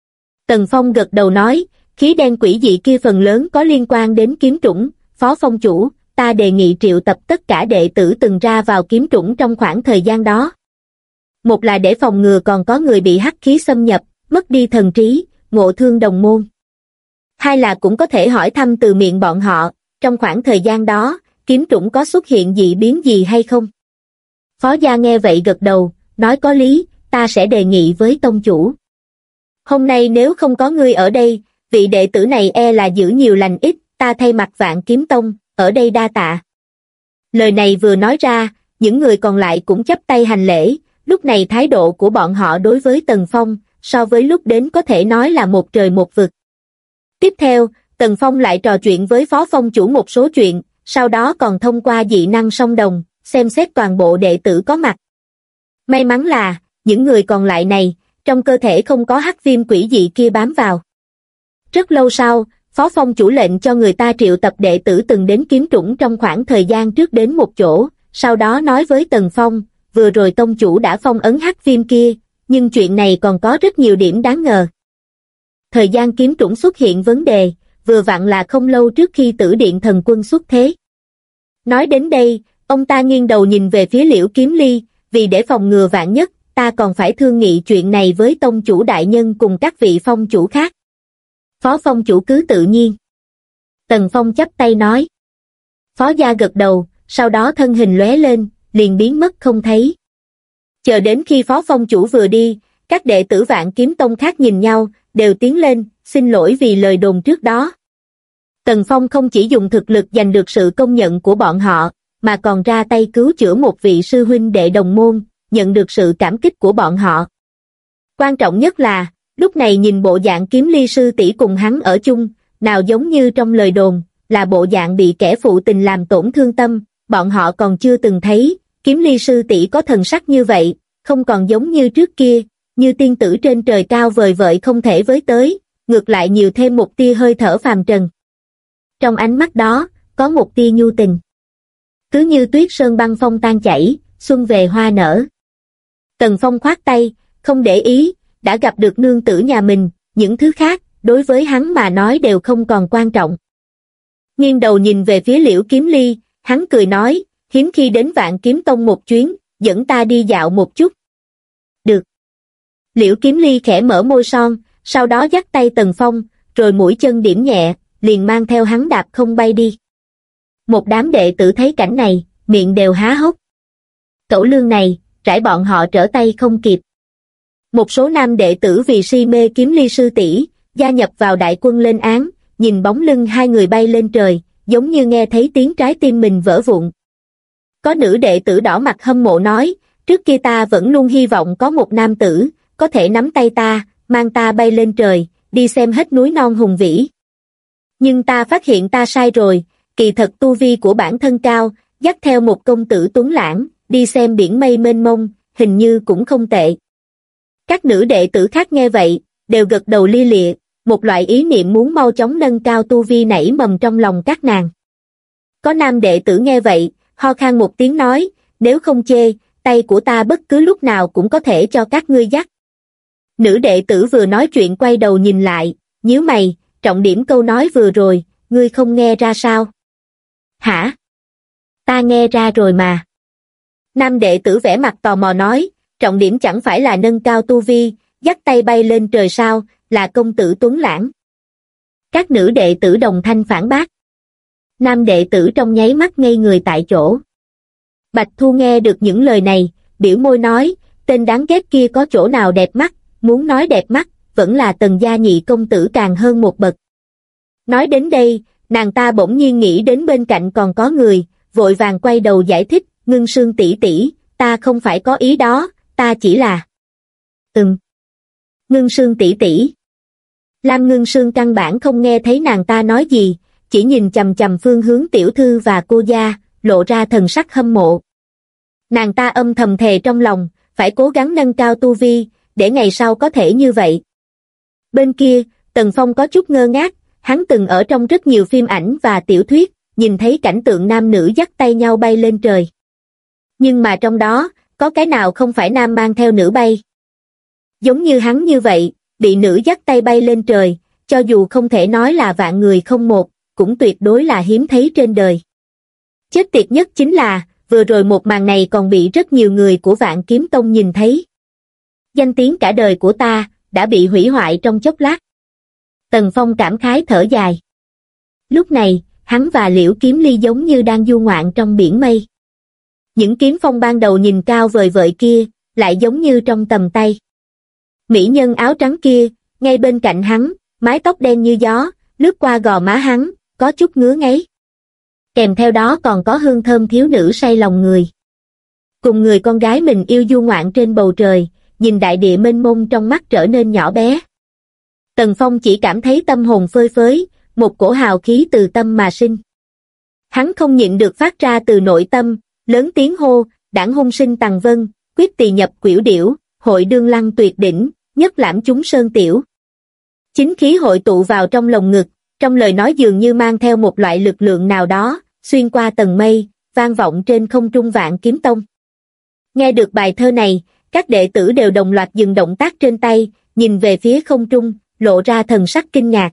Tần Phong gật đầu nói, khí đen quỷ dị kia phần lớn có liên quan đến kiếm trũng, Phó Phong chủ, ta đề nghị triệu tập tất cả đệ tử từng ra vào kiếm trũng trong khoảng thời gian đó. Một là để phòng ngừa còn có người bị hắc khí xâm nhập, mất đi thần trí, ngộ thương đồng môn. Hai là cũng có thể hỏi thăm từ miệng bọn họ, trong khoảng thời gian đó, kiếm trũng có xuất hiện dị biến gì hay không? Phó gia nghe vậy gật đầu, nói có lý, ta sẽ đề nghị với tông chủ. Hôm nay nếu không có ngươi ở đây, vị đệ tử này e là giữ nhiều lành ít, ta thay mặt Vạn Kiếm Tông, ở đây đa tạ. Lời này vừa nói ra, những người còn lại cũng chắp tay hành lễ, lúc này thái độ của bọn họ đối với Tần Phong, so với lúc đến có thể nói là một trời một vực. Tiếp theo, Tần Phong lại trò chuyện với Phó Phong chủ một số chuyện, sau đó còn thông qua dị năng song đồng, xem xét toàn bộ đệ tử có mặt. May mắn là, những người còn lại này, trong cơ thể không có hắc viêm quỷ dị kia bám vào. Rất lâu sau, Phó Phong chủ lệnh cho người ta triệu tập đệ tử từng đến kiếm trũng trong khoảng thời gian trước đến một chỗ, sau đó nói với Tần Phong, vừa rồi tông chủ đã phong ấn hắc viêm kia, nhưng chuyện này còn có rất nhiều điểm đáng ngờ. Thời gian kiếm trũng xuất hiện vấn đề, vừa vặn là không lâu trước khi Tử Điện Thần Quân xuất thế. Nói đến đây, ông ta nghiêng đầu nhìn về phía Liễu Kiếm Ly, vì để phòng ngừa vạn nhất, ta còn phải thương nghị chuyện này với tông chủ đại nhân cùng các vị phong chủ khác. Phó Phong chủ cứ tự nhiên. Tần Phong chắp tay nói. Phó gia gật đầu, sau đó thân hình lóe lên, liền biến mất không thấy. Chờ đến khi Phó Phong chủ vừa đi, các đệ tử Vạn Kiếm Tông khác nhìn nhau, đều tiến lên, xin lỗi vì lời đồn trước đó. Tần Phong không chỉ dùng thực lực giành được sự công nhận của bọn họ, mà còn ra tay cứu chữa một vị sư huynh đệ đồng môn, nhận được sự cảm kích của bọn họ. Quan trọng nhất là, lúc này nhìn bộ dạng Kiếm Ly sư tỷ cùng hắn ở chung, nào giống như trong lời đồn, là bộ dạng bị kẻ phụ tình làm tổn thương tâm, bọn họ còn chưa từng thấy, Kiếm Ly sư tỷ có thần sắc như vậy, không còn giống như trước kia, như tiên tử trên trời cao vời vợi không thể với tới, ngược lại nhiều thêm một tia hơi thở phàm trần. Trong ánh mắt đó, có một tia nhu tình. Cứ như tuyết sơn băng phong tan chảy, xuân về hoa nở. Tần Phong khoát tay, không để ý, đã gặp được nương tử nhà mình, những thứ khác, đối với hắn mà nói đều không còn quan trọng. Nghiêng đầu nhìn về phía Liễu Kiếm Ly, hắn cười nói, hiếm khi đến Vạn Kiếm Tông một chuyến, dẫn ta đi dạo một chút. Được. Liễu Kiếm Ly khẽ mở môi son, sau đó dắt tay Tần Phong, rồi mũi chân điểm nhẹ, liền mang theo hắn đạp không bay đi. Một đám đệ tử thấy cảnh này, miệng đều há hốc. Cẩu lương này, rải bọn họ trở tay không kịp. Một số nam đệ tử vì si mê Kiếm Ly sư tỷ, gia nhập vào đại quân lên án, nhìn bóng lưng hai người bay lên trời, giống như nghe thấy tiếng trái tim mình vỡ vụn. Có nữ đệ tử đỏ mặt hâm mộ nói, trước kia ta vẫn luôn hy vọng có một nam tử, có thể nắm tay ta, mang ta bay lên trời, đi xem hết núi non hùng vĩ. Nhưng ta phát hiện ta sai rồi, kỳ thật tu vi của bản thân cao, dắt theo một công tử tuấn lãng, đi xem biển mây mênh mông, hình như cũng không tệ. Các nữ đệ tử khác nghe vậy, đều gật đầu lia lịa, một loại ý niệm muốn mau chóng nâng cao tu vi nảy mầm trong lòng các nàng. Có nam đệ tử nghe vậy, ho khan một tiếng nói, nếu không chê, tay của ta bất cứ lúc nào cũng có thể cho các ngươi dắt. Nữ đệ tử vừa nói chuyện quay đầu nhìn lại, nhíu mày, trọng điểm câu nói vừa rồi, ngươi không nghe ra sao? Hả? Ta nghe ra rồi mà. Nam đệ tử vẻ mặt tò mò nói, trọng điểm chẳng phải là nâng cao tu vi, dắt tay bay lên trời sao, là công tử tuấn lãng. Các nữ đệ tử đồng thanh phản bác. Nam đệ tử trong nháy mắt ngây người tại chỗ. Bạch Thu nghe được những lời này, biểu môi nói, tên đáng ghét kia có chỗ nào đẹp mắt, muốn nói đẹp mắt, vẫn là Tần gia nhị công tử càng hơn một bậc. Nói đến đây, nàng ta bỗng nhiên nghĩ đến bên cạnh còn có người, vội vàng quay đầu giải thích, Ngưng Sương tỷ tỷ, ta không phải có ý đó, ta chỉ là... Ngưng Sương tỷ tỷ. Lam Ngưng Sương căn bản không nghe thấy nàng ta nói gì, chỉ nhìn chằm chằm phương hướng tiểu thư và cô gia, lộ ra thần sắc hâm mộ. Nàng ta âm thầm thề trong lòng, phải cố gắng nâng cao tu vi, để ngày sau có thể như vậy. Bên kia, Tần Phong có chút ngơ ngác, hắn từng ở trong rất nhiều phim ảnh và tiểu thuyết, nhìn thấy cảnh tượng nam nữ dắt tay nhau bay lên trời. Nhưng mà trong đó, có cái nào không phải nam mang theo nữ bay? Giống như hắn như vậy, bị nữ dắt tay bay lên trời, cho dù không thể nói là vạn người không một, cũng tuyệt đối là hiếm thấy trên đời. Chết tiệt nhất chính là, vừa rồi một màn này còn bị rất nhiều người của Vạn Kiếm Tông nhìn thấy. Danh tiếng cả đời của ta, đã bị hủy hoại trong chốc lát. Tần Phong cảm khái thở dài. Lúc này, hắn và Liễu Kiếm Ly giống như đang du ngoạn trong biển mây. Những kiếm phong ban đầu nhìn cao vời vợi kia, lại giống như trong tầm tay. Mỹ nhân áo trắng kia, ngay bên cạnh hắn, mái tóc đen như gió, lướt qua gò má hắn, có chút ngứa ngáy. Kèm theo đó còn có hương thơm thiếu nữ say lòng người. Cùng người con gái mình yêu du ngoạn trên bầu trời, nhìn đại địa mênh mông trong mắt trở nên nhỏ bé. Tần Phong chỉ cảm thấy tâm hồn phơi phới, một cổ hào khí từ tâm mà sinh. Hắn không nhịn được phát ra từ nội tâm, lớn tiếng hô, đảng hung sinh tằng vân, quyết tỳ nhập quỷu điểu, hội đương lăng tuyệt đỉnh, nhất lãm chúng sơn tiểu. Chính khí hội tụ vào trong lồng ngực, trong lời nói dường như mang theo một loại lực lượng nào đó, xuyên qua tầng mây, vang vọng trên không trung Vạn Kiếm Tông. Nghe được bài thơ này, các đệ tử đều đồng loạt dừng động tác trên tay, nhìn về phía không trung, lộ ra thần sắc kinh ngạc.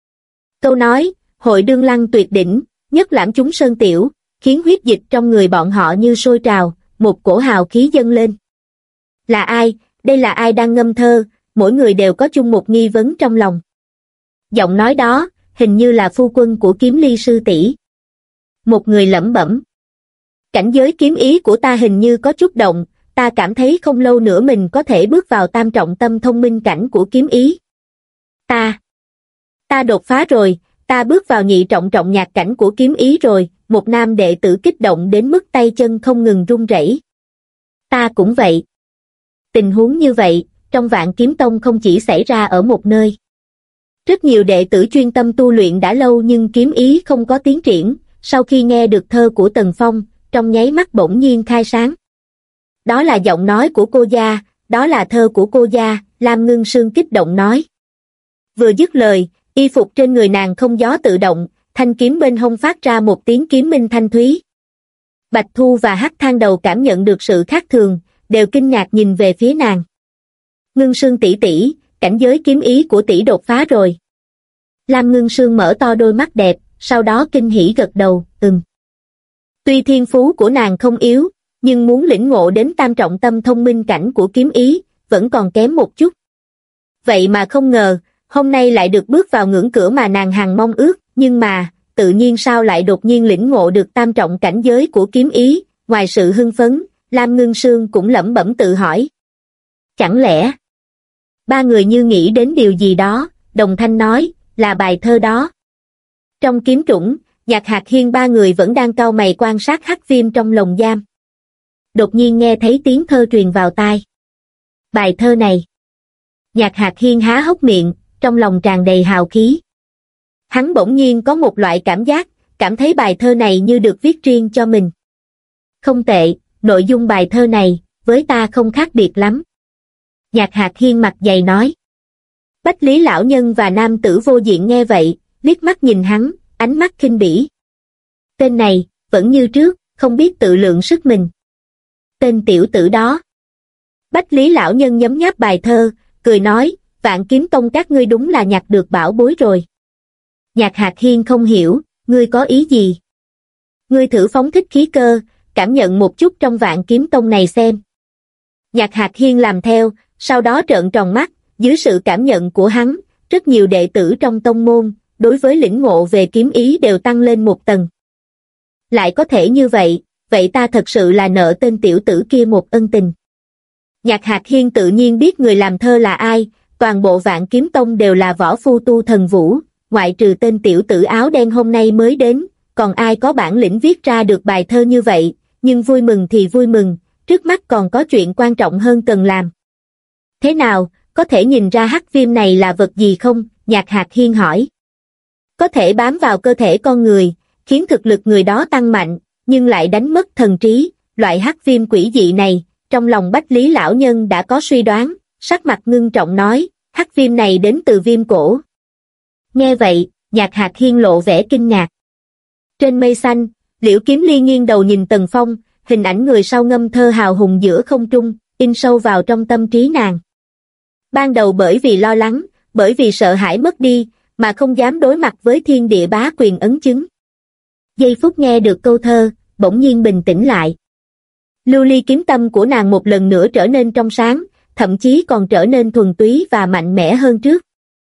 Câu nói, hội đương lăng tuyệt đỉnh, nhất lãm chúng sơn tiểu, khiến huyết dịch trong người bọn họ như sôi trào, một cổ hào khí dâng lên. Là ai, đây là ai đang ngâm thơ, mỗi người đều có chung một nghi vấn trong lòng. Giọng nói đó, hình như là phu quân của Kiếm Ly sư tỷ. Một người lẩm bẩm. Cảnh giới kiếm ý của ta hình như có chút động, ta cảm thấy không lâu nữa mình có thể bước vào tam trọng tâm thông minh cảnh của kiếm ý. Ta đột phá rồi, ta bước vào nhị trọng trọng nhạc cảnh của kiếm ý rồi, một nam đệ tử kích động đến mức tay chân không ngừng run rẩy. Ta cũng vậy. Tình huống như vậy, trong Vạn Kiếm Tông không chỉ xảy ra ở một nơi. Rất nhiều đệ tử chuyên tâm tu luyện đã lâu nhưng kiếm ý không có tiến triển, sau khi nghe được thơ của Tần Phong, trong nháy mắt bỗng nhiên khai sáng. Đó là giọng nói của cô gia, đó là thơ của cô gia, Lam Ngưng Sương kích động nói. Vừa dứt lời, y phục trên người nàng không gió tự động, thanh kiếm bên hông phát ra một tiếng kiếm minh thanh thúy. Bạch Thu và Hắc Thang Đầu cảm nhận được sự khác thường, đều kinh ngạc nhìn về phía nàng. Ngưng Sương tỷ tỷ, cảnh giới kiếm ý của tỷ đột phá rồi. Lam Ngưng Sương mở to đôi mắt đẹp, sau đó kinh hỉ gật đầu, Tuy thiên phú của nàng không yếu, nhưng muốn lĩnh ngộ đến tam trọng tâm thông minh cảnh của kiếm ý, vẫn còn kém một chút. Vậy mà không ngờ, hôm nay lại được bước vào ngưỡng cửa mà nàng hằng mong ước, nhưng mà, tự nhiên sao lại đột nhiên lĩnh ngộ được tam trọng cảnh giới của kiếm ý, ngoài sự hưng phấn, Lam Ngưng Sương cũng lẩm bẩm tự hỏi. Chẳng lẽ... Ba người như nghĩ đến điều gì đó, đồng thanh nói, là bài thơ đó. Trong kiếm trũng, Nhạc Hạc Hiên ba người vẫn đang cau mày quan sát Hắc Viêm trong lồng giam. Đột nhiên nghe thấy tiếng thơ truyền vào tai. Bài thơ này. Nhạc Hạc Hiên há hốc miệng, trong lòng tràn đầy hào khí. Hắn bỗng nhiên có một loại cảm giác, cảm thấy bài thơ này như được viết riêng cho mình. Không tệ, nội dung bài thơ này, với ta không khác biệt lắm. Nhạc Hạc Hiên mặt dày nói. Bách Lý lão nhân và nam tử vô diện nghe vậy, liếc mắt nhìn hắn, ánh mắt khinh bỉ. Tên này, vẫn như trước, không biết tự lượng sức mình. Tên tiểu tử đó. Bách Lý lão nhân nhấm nháp bài thơ, cười nói, Vạn Kiếm Tông các ngươi đúng là nhặt được bảo bối rồi. Nhạc Hạc Hiên không hiểu, ngươi có ý gì? Ngươi thử phóng thích khí cơ, cảm nhận một chút trong Vạn Kiếm Tông này xem. Nhạc Hạc Hiên làm theo, sau đó trợn tròn mắt, dưới sự cảm nhận của hắn, rất nhiều đệ tử trong tông môn, đối với lĩnh ngộ về kiếm ý đều tăng lên một tầng. Lại có thể như vậy, vậy ta thật sự là nợ tên tiểu tử kia một ân tình. Nhạc Hạc Hiên tự nhiên biết người làm thơ là ai, toàn bộ Vạn Kiếm Tông đều là võ phu tu thần vũ, ngoại trừ tên tiểu tử áo đen hôm nay mới đến, còn ai có bản lĩnh viết ra được bài thơ như vậy, nhưng vui mừng thì vui mừng, trước mắt còn có chuyện quan trọng hơn cần làm. Thế nào, có thể nhìn ra Hắc Viêm này là vật gì không? Nhạc Hạc Hiên hỏi. Có thể bám vào cơ thể con người, khiến thực lực người đó tăng mạnh, nhưng lại đánh mất thần trí, loại Hắc Viêm quỷ dị này, trong lòng Bách Lý lão nhân đã có suy đoán, sắc mặt ngưng trọng nói, Hắc Viêm này đến từ viêm cổ. Nghe vậy, Nhạc Hạc Hiên lộ vẻ kinh ngạc. Trên mây xanh, Liễu Kiếm Ly nghiêng đầu nhìn Tần Phong, hình ảnh người sau ngâm thơ hào hùng giữa không trung, in sâu vào trong tâm trí nàng. Ban đầu bởi vì lo lắng, bởi vì sợ hãi mất đi, mà không dám đối mặt với thiên địa bá quyền ấn chứng. Giây phút nghe được câu thơ, bỗng nhiên bình tĩnh lại. Lưu ly kiếm tâm của nàng một lần nữa trở nên trong sáng, thậm chí còn trở nên thuần túy và mạnh mẽ hơn trước.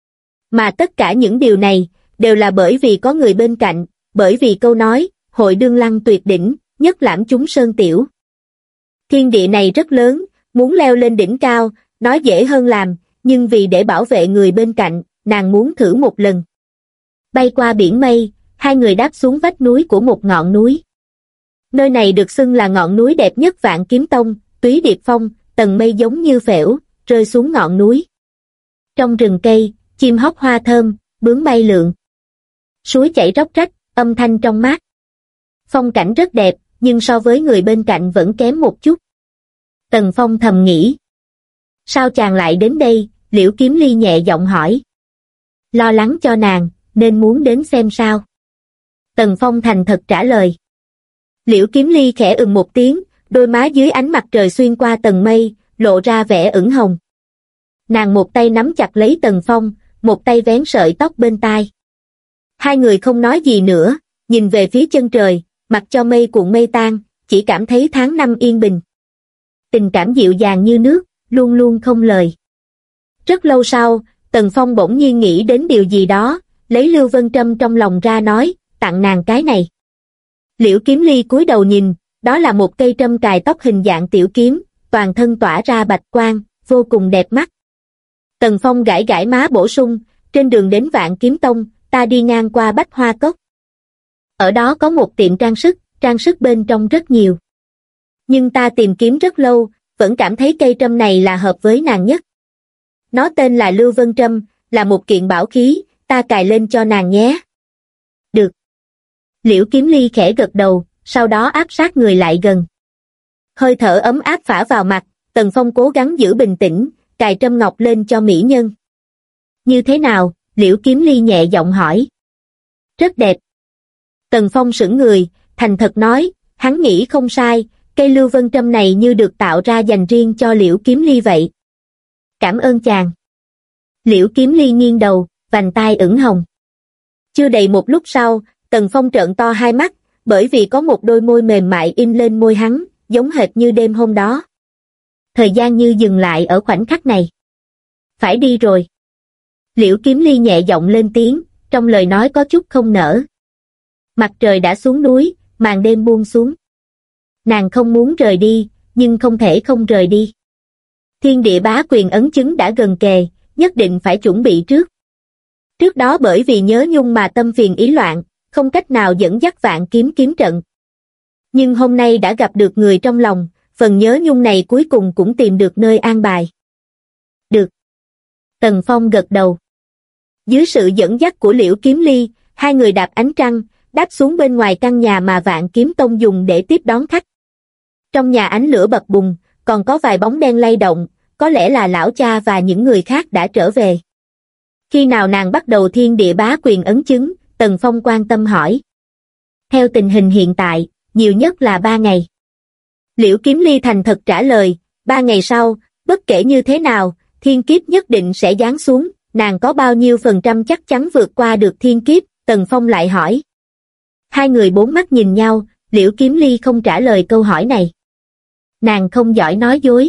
Mà tất cả những điều này, đều là bởi vì có người bên cạnh, bởi vì câu nói, hội đương lăng tuyệt đỉnh, nhất lãm chúng sơn tiểu. Thiên địa này rất lớn, muốn leo lên đỉnh cao, nói dễ hơn làm, nhưng vì để bảo vệ người bên cạnh, nàng muốn thử một lần. Bay qua biển mây, hai người đáp xuống vách núi của một ngọn núi. Nơi này được xưng là ngọn núi đẹp nhất Vạn Kiếm Tông, Túy Điệp Phong, tầng mây giống như phễu, rơi xuống ngọn núi. Trong rừng cây, chim hót hoa thơm, bướm bay lượn. Suối chảy róc rách, âm thanh trong mát. Phong cảnh rất đẹp, nhưng so với người bên cạnh vẫn kém một chút. Tần Phong thầm nghĩ. Sao chàng lại đến đây? Liễu Kiếm Ly nhẹ giọng hỏi. Lo lắng cho nàng, nên muốn đến xem sao. Tần Phong thành thật trả lời. Liễu Kiếm Ly khẽ một tiếng, đôi má dưới ánh mặt trời xuyên qua tầng mây, lộ ra vẻ ửng hồng. Nàng một tay nắm chặt lấy Tần Phong, một tay vén sợi tóc bên tai. Hai người không nói gì nữa, nhìn về phía chân trời, mặc cho mây cuộn mây tan, chỉ cảm thấy tháng năm yên bình. Tình cảm dịu dàng như nước, luôn luôn không lời. Rất lâu sau, Tần Phong bỗng nhiên nghĩ đến điều gì đó, lấy Lưu Vân Trâm trong lòng ra nói, tặng nàng cái này. Liễu Kiếm Ly cúi đầu nhìn, đó là một cây trâm cài tóc hình dạng tiểu kiếm, toàn thân tỏa ra bạch quang, vô cùng đẹp mắt. Tần Phong gãi gãi má bổ sung, trên đường đến Vạn Kiếm Tông, ta đi ngang qua Bách Hoa Cốc. Ở đó có một tiệm trang sức bên trong rất nhiều. Nhưng ta tìm kiếm rất lâu, vẫn cảm thấy cây trâm này là hợp với nàng nhất. Nó tên là Lưu Vân Trâm, là một kiện bảo khí, ta cài lên cho nàng nhé. Được. Liễu Kiếm Ly khẽ gật đầu, sau đó áp sát người lại gần. Hơi thở ấm áp phả vào mặt, Tần Phong cố gắng giữ bình tĩnh, cài trâm ngọc lên cho mỹ nhân. Như thế nào? Liễu Kiếm Ly nhẹ giọng hỏi. Rất đẹp. Tần Phong sững người, thành thật nói, hắn nghĩ không sai, cây Lưu Vân Trâm này như được tạo ra dành riêng cho Liễu Kiếm Ly vậy. Cảm ơn chàng. Liễu Kiếm Ly nghiêng đầu, vành tai ửng hồng. Chưa đầy một lúc sau, Tần Phong trợn to hai mắt, bởi vì có một đôi môi mềm mại in lên môi hắn, giống hệt như đêm hôm đó. Thời gian như dừng lại ở khoảnh khắc này. Phải đi rồi. Liễu Kiếm Ly nhẹ giọng lên tiếng, trong lời nói có chút không nở. Mặt trời đã xuống núi, màn đêm buông xuống. Nàng không muốn rời đi, nhưng không thể không rời đi. Thiên địa bá quyền ấn chứng đã gần kề, nhất định phải chuẩn bị trước. Trước đó bởi vì nhớ nhung mà tâm phiền ý loạn, không cách nào dẫn dắt vạn kiếm kiếm trận. Nhưng hôm nay đã gặp được người trong lòng, phần nhớ nhung này cuối cùng cũng tìm được nơi an bài. Được. Tần Phong gật đầu. Dưới sự dẫn dắt của Liễu Kiếm Ly, hai người đạp ánh trăng, đáp xuống bên ngoài căn nhà mà Vạn Kiếm Tông dùng để tiếp đón khách. Trong nhà ánh lửa bập bùng, còn có vài bóng đen lay động, có lẽ là lão cha và những người khác đã trở về. Khi nào nàng bắt đầu thiên địa bá quyền ấn chứng, Tần Phong quan tâm hỏi. Theo tình hình hiện tại, nhiều nhất là 3 ngày. Liễu Kiếm Ly thành thật trả lời, 3 ngày sau, bất kể như thế nào, thiên kiếp nhất định sẽ giáng xuống, nàng có bao nhiêu % chắc chắn vượt qua được thiên kiếp, Tần Phong lại hỏi. Hai người bốn mắt nhìn nhau, Liễu Kiếm Ly không trả lời câu hỏi này. Nàng không giỏi nói dối.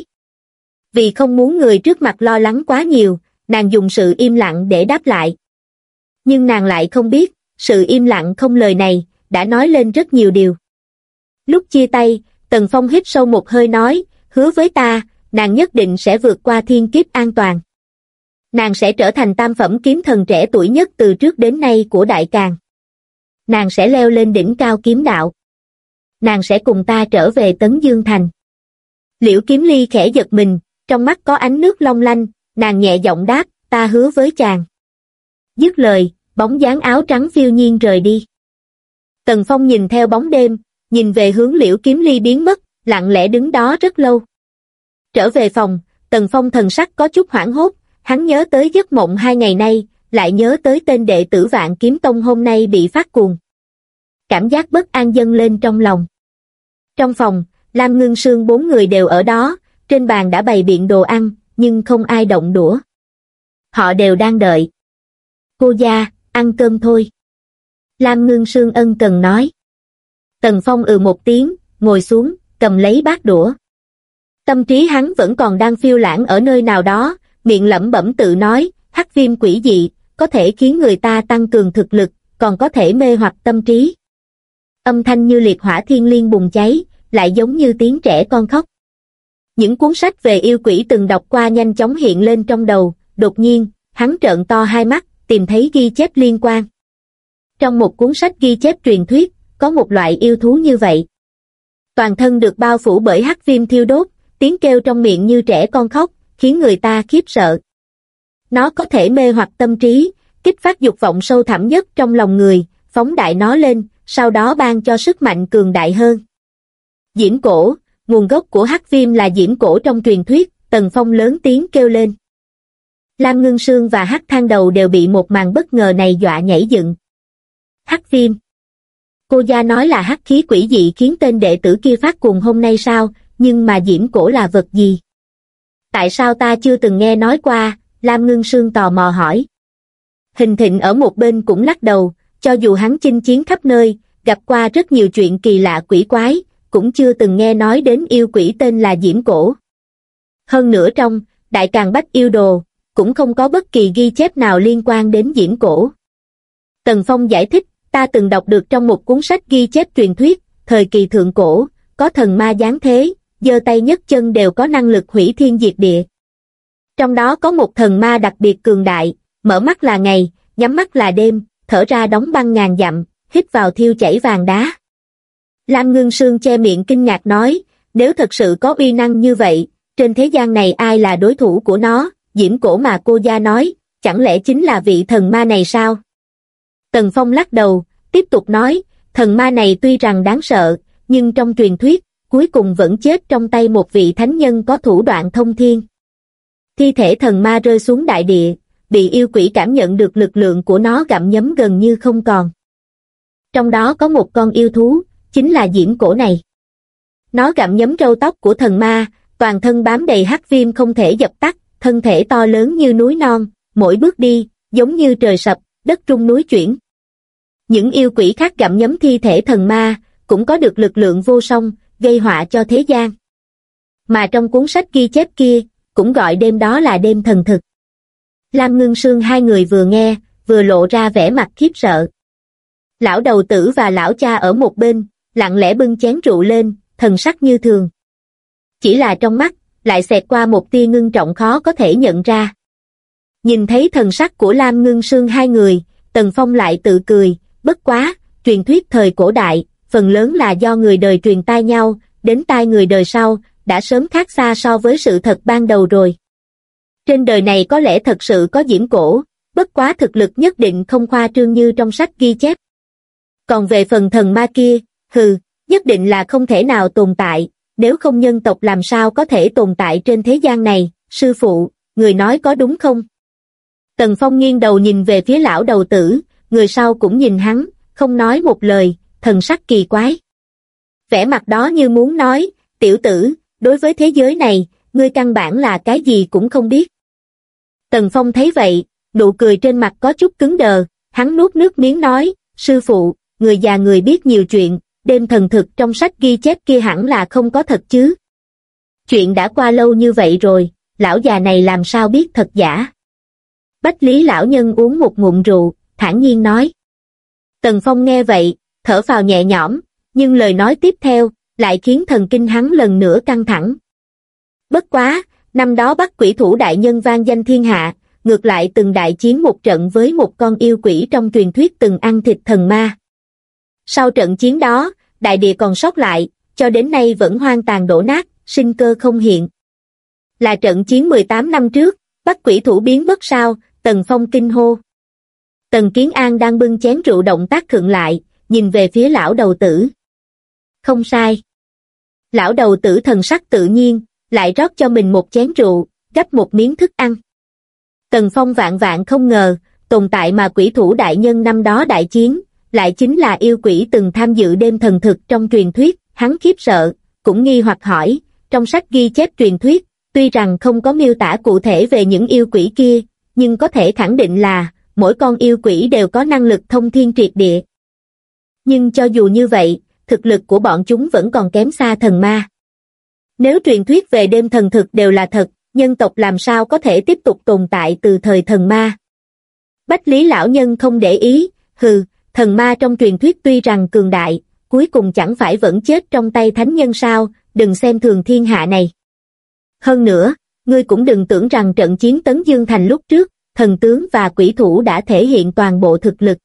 Vì không muốn người trước mặt lo lắng quá nhiều, nàng dùng sự im lặng để đáp lại. Nhưng nàng lại không biết, sự im lặng không lời này, đã nói lên rất nhiều điều. Lúc chia tay, Tần Phong hít sâu một hơi nói, hứa với ta, nàng nhất định sẽ vượt qua thiên kiếp an toàn. Nàng sẽ trở thành tam phẩm kiếm thần trẻ tuổi nhất từ trước đến nay của Đại Càn. Nàng sẽ leo lên đỉnh cao kiếm đạo. Nàng sẽ cùng ta trở về Tấn Dương Thành. Liễu Kiếm Ly khẽ giật mình, trong mắt có ánh nước long lanh, nàng nhẹ giọng đáp, ta hứa với chàng. Dứt lời, bóng dáng áo trắng phiêu nhiên rời đi. Tần Phong nhìn theo bóng đêm, nhìn về hướng Liễu Kiếm Ly biến mất, lặng lẽ đứng đó rất lâu. Trở về phòng, Tần Phong thần sắc có chút hoảng hốt, hắn nhớ tới giấc mộng 2 ngày nay, lại nhớ tới tên đệ tử Vạn Kiếm Tông hôm nay bị phát cuồng. Cảm giác bất an dâng lên trong lòng. Trong phòng, Lam Ngưng Sương 4 người đều ở đó, trên bàn đã bày biện đồ ăn, nhưng không ai động đũa. Họ đều đang đợi. Cô gia, ăn cơm thôi. Lam Ngưng Sương ân cần nói. Tần Phong một tiếng, ngồi xuống, cầm lấy bát đũa. Tâm trí hắn vẫn còn đang phiêu lãng ở nơi nào đó, miệng lẩm bẩm tự nói, hắc viêm quỷ dị, có thể khiến người ta tăng cường thực lực, còn có thể mê hoặc tâm trí. Âm thanh như liệt hỏa thiên liên bùng cháy, lại giống như tiếng trẻ con khóc. Những cuốn sách về yêu quỷ từng đọc qua nhanh chóng hiện lên trong đầu, đột nhiên, hắn trợn to hai mắt, tìm thấy ghi chép liên quan. Trong một cuốn sách ghi chép truyền thuyết, có một loại yêu thú như vậy. Toàn thân được bao phủ bởi hắc viêm thiêu đốt, tiếng kêu trong miệng như trẻ con khóc, khiến người ta khiếp sợ. Nó có thể mê hoặc tâm trí, kích phát dục vọng sâu thẳm nhất trong lòng người, phóng đại nó lên, sau đó ban cho sức mạnh cường đại hơn. Diễm cổ, nguồn gốc của hắc viêm là diễm cổ trong truyền thuyết, Tần Phong lớn tiếng kêu lên. Lam Ngưng Sương và Hắc Thang Đầu đều bị một màn bất ngờ này dọa nhảy dựng. Hắc viêm. Cô gia nói là hắc khí quỷ dị khiến tên đệ tử kia phát cuồng hôm nay sao, nhưng mà diễm cổ là vật gì? Tại sao ta chưa từng nghe nói qua? Lam Ngưng Sương tò mò hỏi. Hình Thịnh ở một bên cũng lắc đầu, cho dù hắn chinh chiến khắp nơi, gặp qua rất nhiều chuyện kỳ lạ quỷ quái, cũng chưa từng nghe nói đến yêu quỷ tên là diễm cổ. Hơn nữa trong Đại Càn Bách Yêu Đồ, cũng không có bất kỳ ghi chép nào liên quan đến diễm cổ. Tần Phong giải thích, ta từng đọc được trong một cuốn sách ghi chép truyền thuyết, thời kỳ thượng cổ, có thần ma giáng thế, giơ tay nhấc chân đều có năng lực hủy thiên diệt địa. Trong đó có một thần ma đặc biệt cường đại, mở mắt là ngày, nhắm mắt là đêm, thở ra đóng băng ngàn dặm, hít vào thiêu chảy vàng đá. Lam Ngưng Sương che miệng kinh ngạc nói, nếu thật sự có uy năng như vậy, trên thế gian này ai là đối thủ của nó, diễm cổ mà cô gia nói, chẳng lẽ chính là vị thần ma này sao? Tần Phong lắc đầu, tiếp tục nói, thần ma này tuy rằng đáng sợ, nhưng trong truyền thuyết, cuối cùng vẫn chết trong tay một vị thánh nhân có thủ đoạn thông thiên. Thi thể thần ma rơi xuống đại địa, bị yêu quỷ cảm nhận được lực lượng của nó gặm nhấm gần như không còn. Trong đó có một con yêu thú, chính là diễm cổ này. Nó gặm nhấm râu tóc của thần ma, toàn thân bám đầy hắc viêm không thể dập tắt, thân thể to lớn như núi non, mỗi bước đi, giống như trời sập, đất rung núi chuyển. Những yêu quỷ khác gặm nhấm thi thể thần ma, cũng có được lực lượng vô song, gây họa cho thế gian. Mà trong cuốn sách ghi chép kia, cũng gọi đêm đó là đêm thần thực. Lam Ngưng Sương hai người vừa nghe, vừa lộ ra vẻ mặt khiếp sợ. Lão đầu tử và lão cha ở một bên, lặng lẽ bưng chén rượu lên, thần sắc như thường. Chỉ là trong mắt, lại xẹt qua một tia ngưng trọng khó có thể nhận ra. Nhìn thấy thần sắc của Lam Ngưng Sương hai người, Tần Phong lại tự cười, bất quá, truyền thuyết thời cổ đại, phần lớn là do người đời truyền tai nhau, đến tai người đời sau, đã sớm khác xa so với sự thật ban đầu rồi. Trên đời này có lẽ thật sự có diễm cổ, bất quá thực lực nhất định không khoa trương như trong sách ghi chép. Còn về phần thần ma kia, nhất định là không thể nào tồn tại, nếu không nhân tộc làm sao có thể tồn tại trên thế gian này, sư phụ, người nói có đúng không? Tần Phong nghiêng đầu nhìn về phía lão đầu tử, người sau cũng nhìn hắn, không nói một lời, thần sắc kỳ quái. Vẻ mặt đó như muốn nói, tiểu tử, đối với thế giới này, ngươi căn bản là cái gì cũng không biết. Tần Phong thấy vậy, nụ cười trên mặt có chút cứng đờ, hắn nuốt nước miếng nói, sư phụ, người già người biết nhiều chuyện, đêm thần thực trong sách ghi chép kia hẳn là không có thật chứ. Chuyện đã qua lâu như vậy rồi, lão già này làm sao biết thật giả. Bách Lý lão nhân uống một ngụm rượu, thản nhiên nói. Tần Phong nghe vậy, thở phào nhẹ nhõm, nhưng lời nói tiếp theo, lại khiến thần kinh hắn lần nữa căng thẳng. Bất quá, năm đó Bắc Quỷ Thủ đại nhân vang danh thiên hạ, ngược lại từng đại chiến một trận với một con yêu quỷ trong truyền thuyết từng ăn thịt thần ma. Sau trận chiến đó, đại địa còn sót lại, cho đến nay vẫn hoang tàn đổ nát, sinh cơ không hiện. Là trận chiến 18 năm trước, Bắc Quỷ Thủ biến mất sao, Tần Phong kinh hô. Tần Kiến An đang bưng chén rượu động tác khựng lại, nhìn về phía lão đầu tử. Không sai. Lão đầu tử thần sắc tự nhiên, lại rót cho mình một chén rượu, gắp một miếng thức ăn. Tần Phong vạn vạn không ngờ, tồn tại mà quỷ thủ đại nhân năm đó đại chiến, lại chính là yêu quỷ từng tham dự đêm thần thực trong truyền thuyết, hắn khiếp sợ, cũng nghi hoặc hỏi, trong sách ghi chép truyền thuyết, tuy rằng không có miêu tả cụ thể về những yêu quỷ kia, nhưng có thể khẳng định là, mỗi con yêu quỷ đều có năng lực thông thiên triệt địa. Nhưng cho dù như vậy, thực lực của bọn chúng vẫn còn kém xa thần ma. Nếu truyền thuyết về đêm thần thực đều là thật, nhân tộc làm sao có thể tiếp tục tồn tại từ thời thần ma? Bách Lý lão nhân không để ý, thần ma trong truyền thuyết tuy rằng cường đại, cuối cùng chẳng phải vẫn chết trong tay thánh nhân sao, đừng xem thường thiên hạ này. Hơn nữa, ngươi cũng đừng tưởng rằng trận chiến Tấn Dương Thành lúc trước, thần tướng và quỷ thủ đã thể hiện toàn bộ thực lực.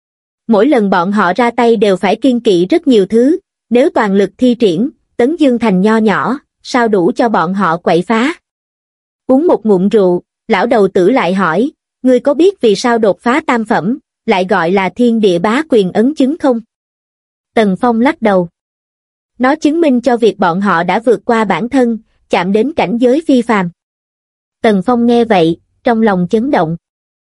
Mỗi lần bọn họ ra tay đều phải kiêng kỵ rất nhiều thứ, nếu toàn lực thi triển, Tấn Dương Thành nho nhỏ, sao đủ cho bọn họ quậy phá. Uống một ngụm rượu, lão đầu tử lại hỏi, ngươi có biết vì sao đột phá tam phẩm, lại gọi là thiên địa bá quyền ấn chứng không? Tần Phong lắc đầu. Nó chứng minh cho việc bọn họ đã vượt qua bản thân, chạm đến cảnh giới phi phàm. Tần Phong nghe vậy, trong lòng chấn động.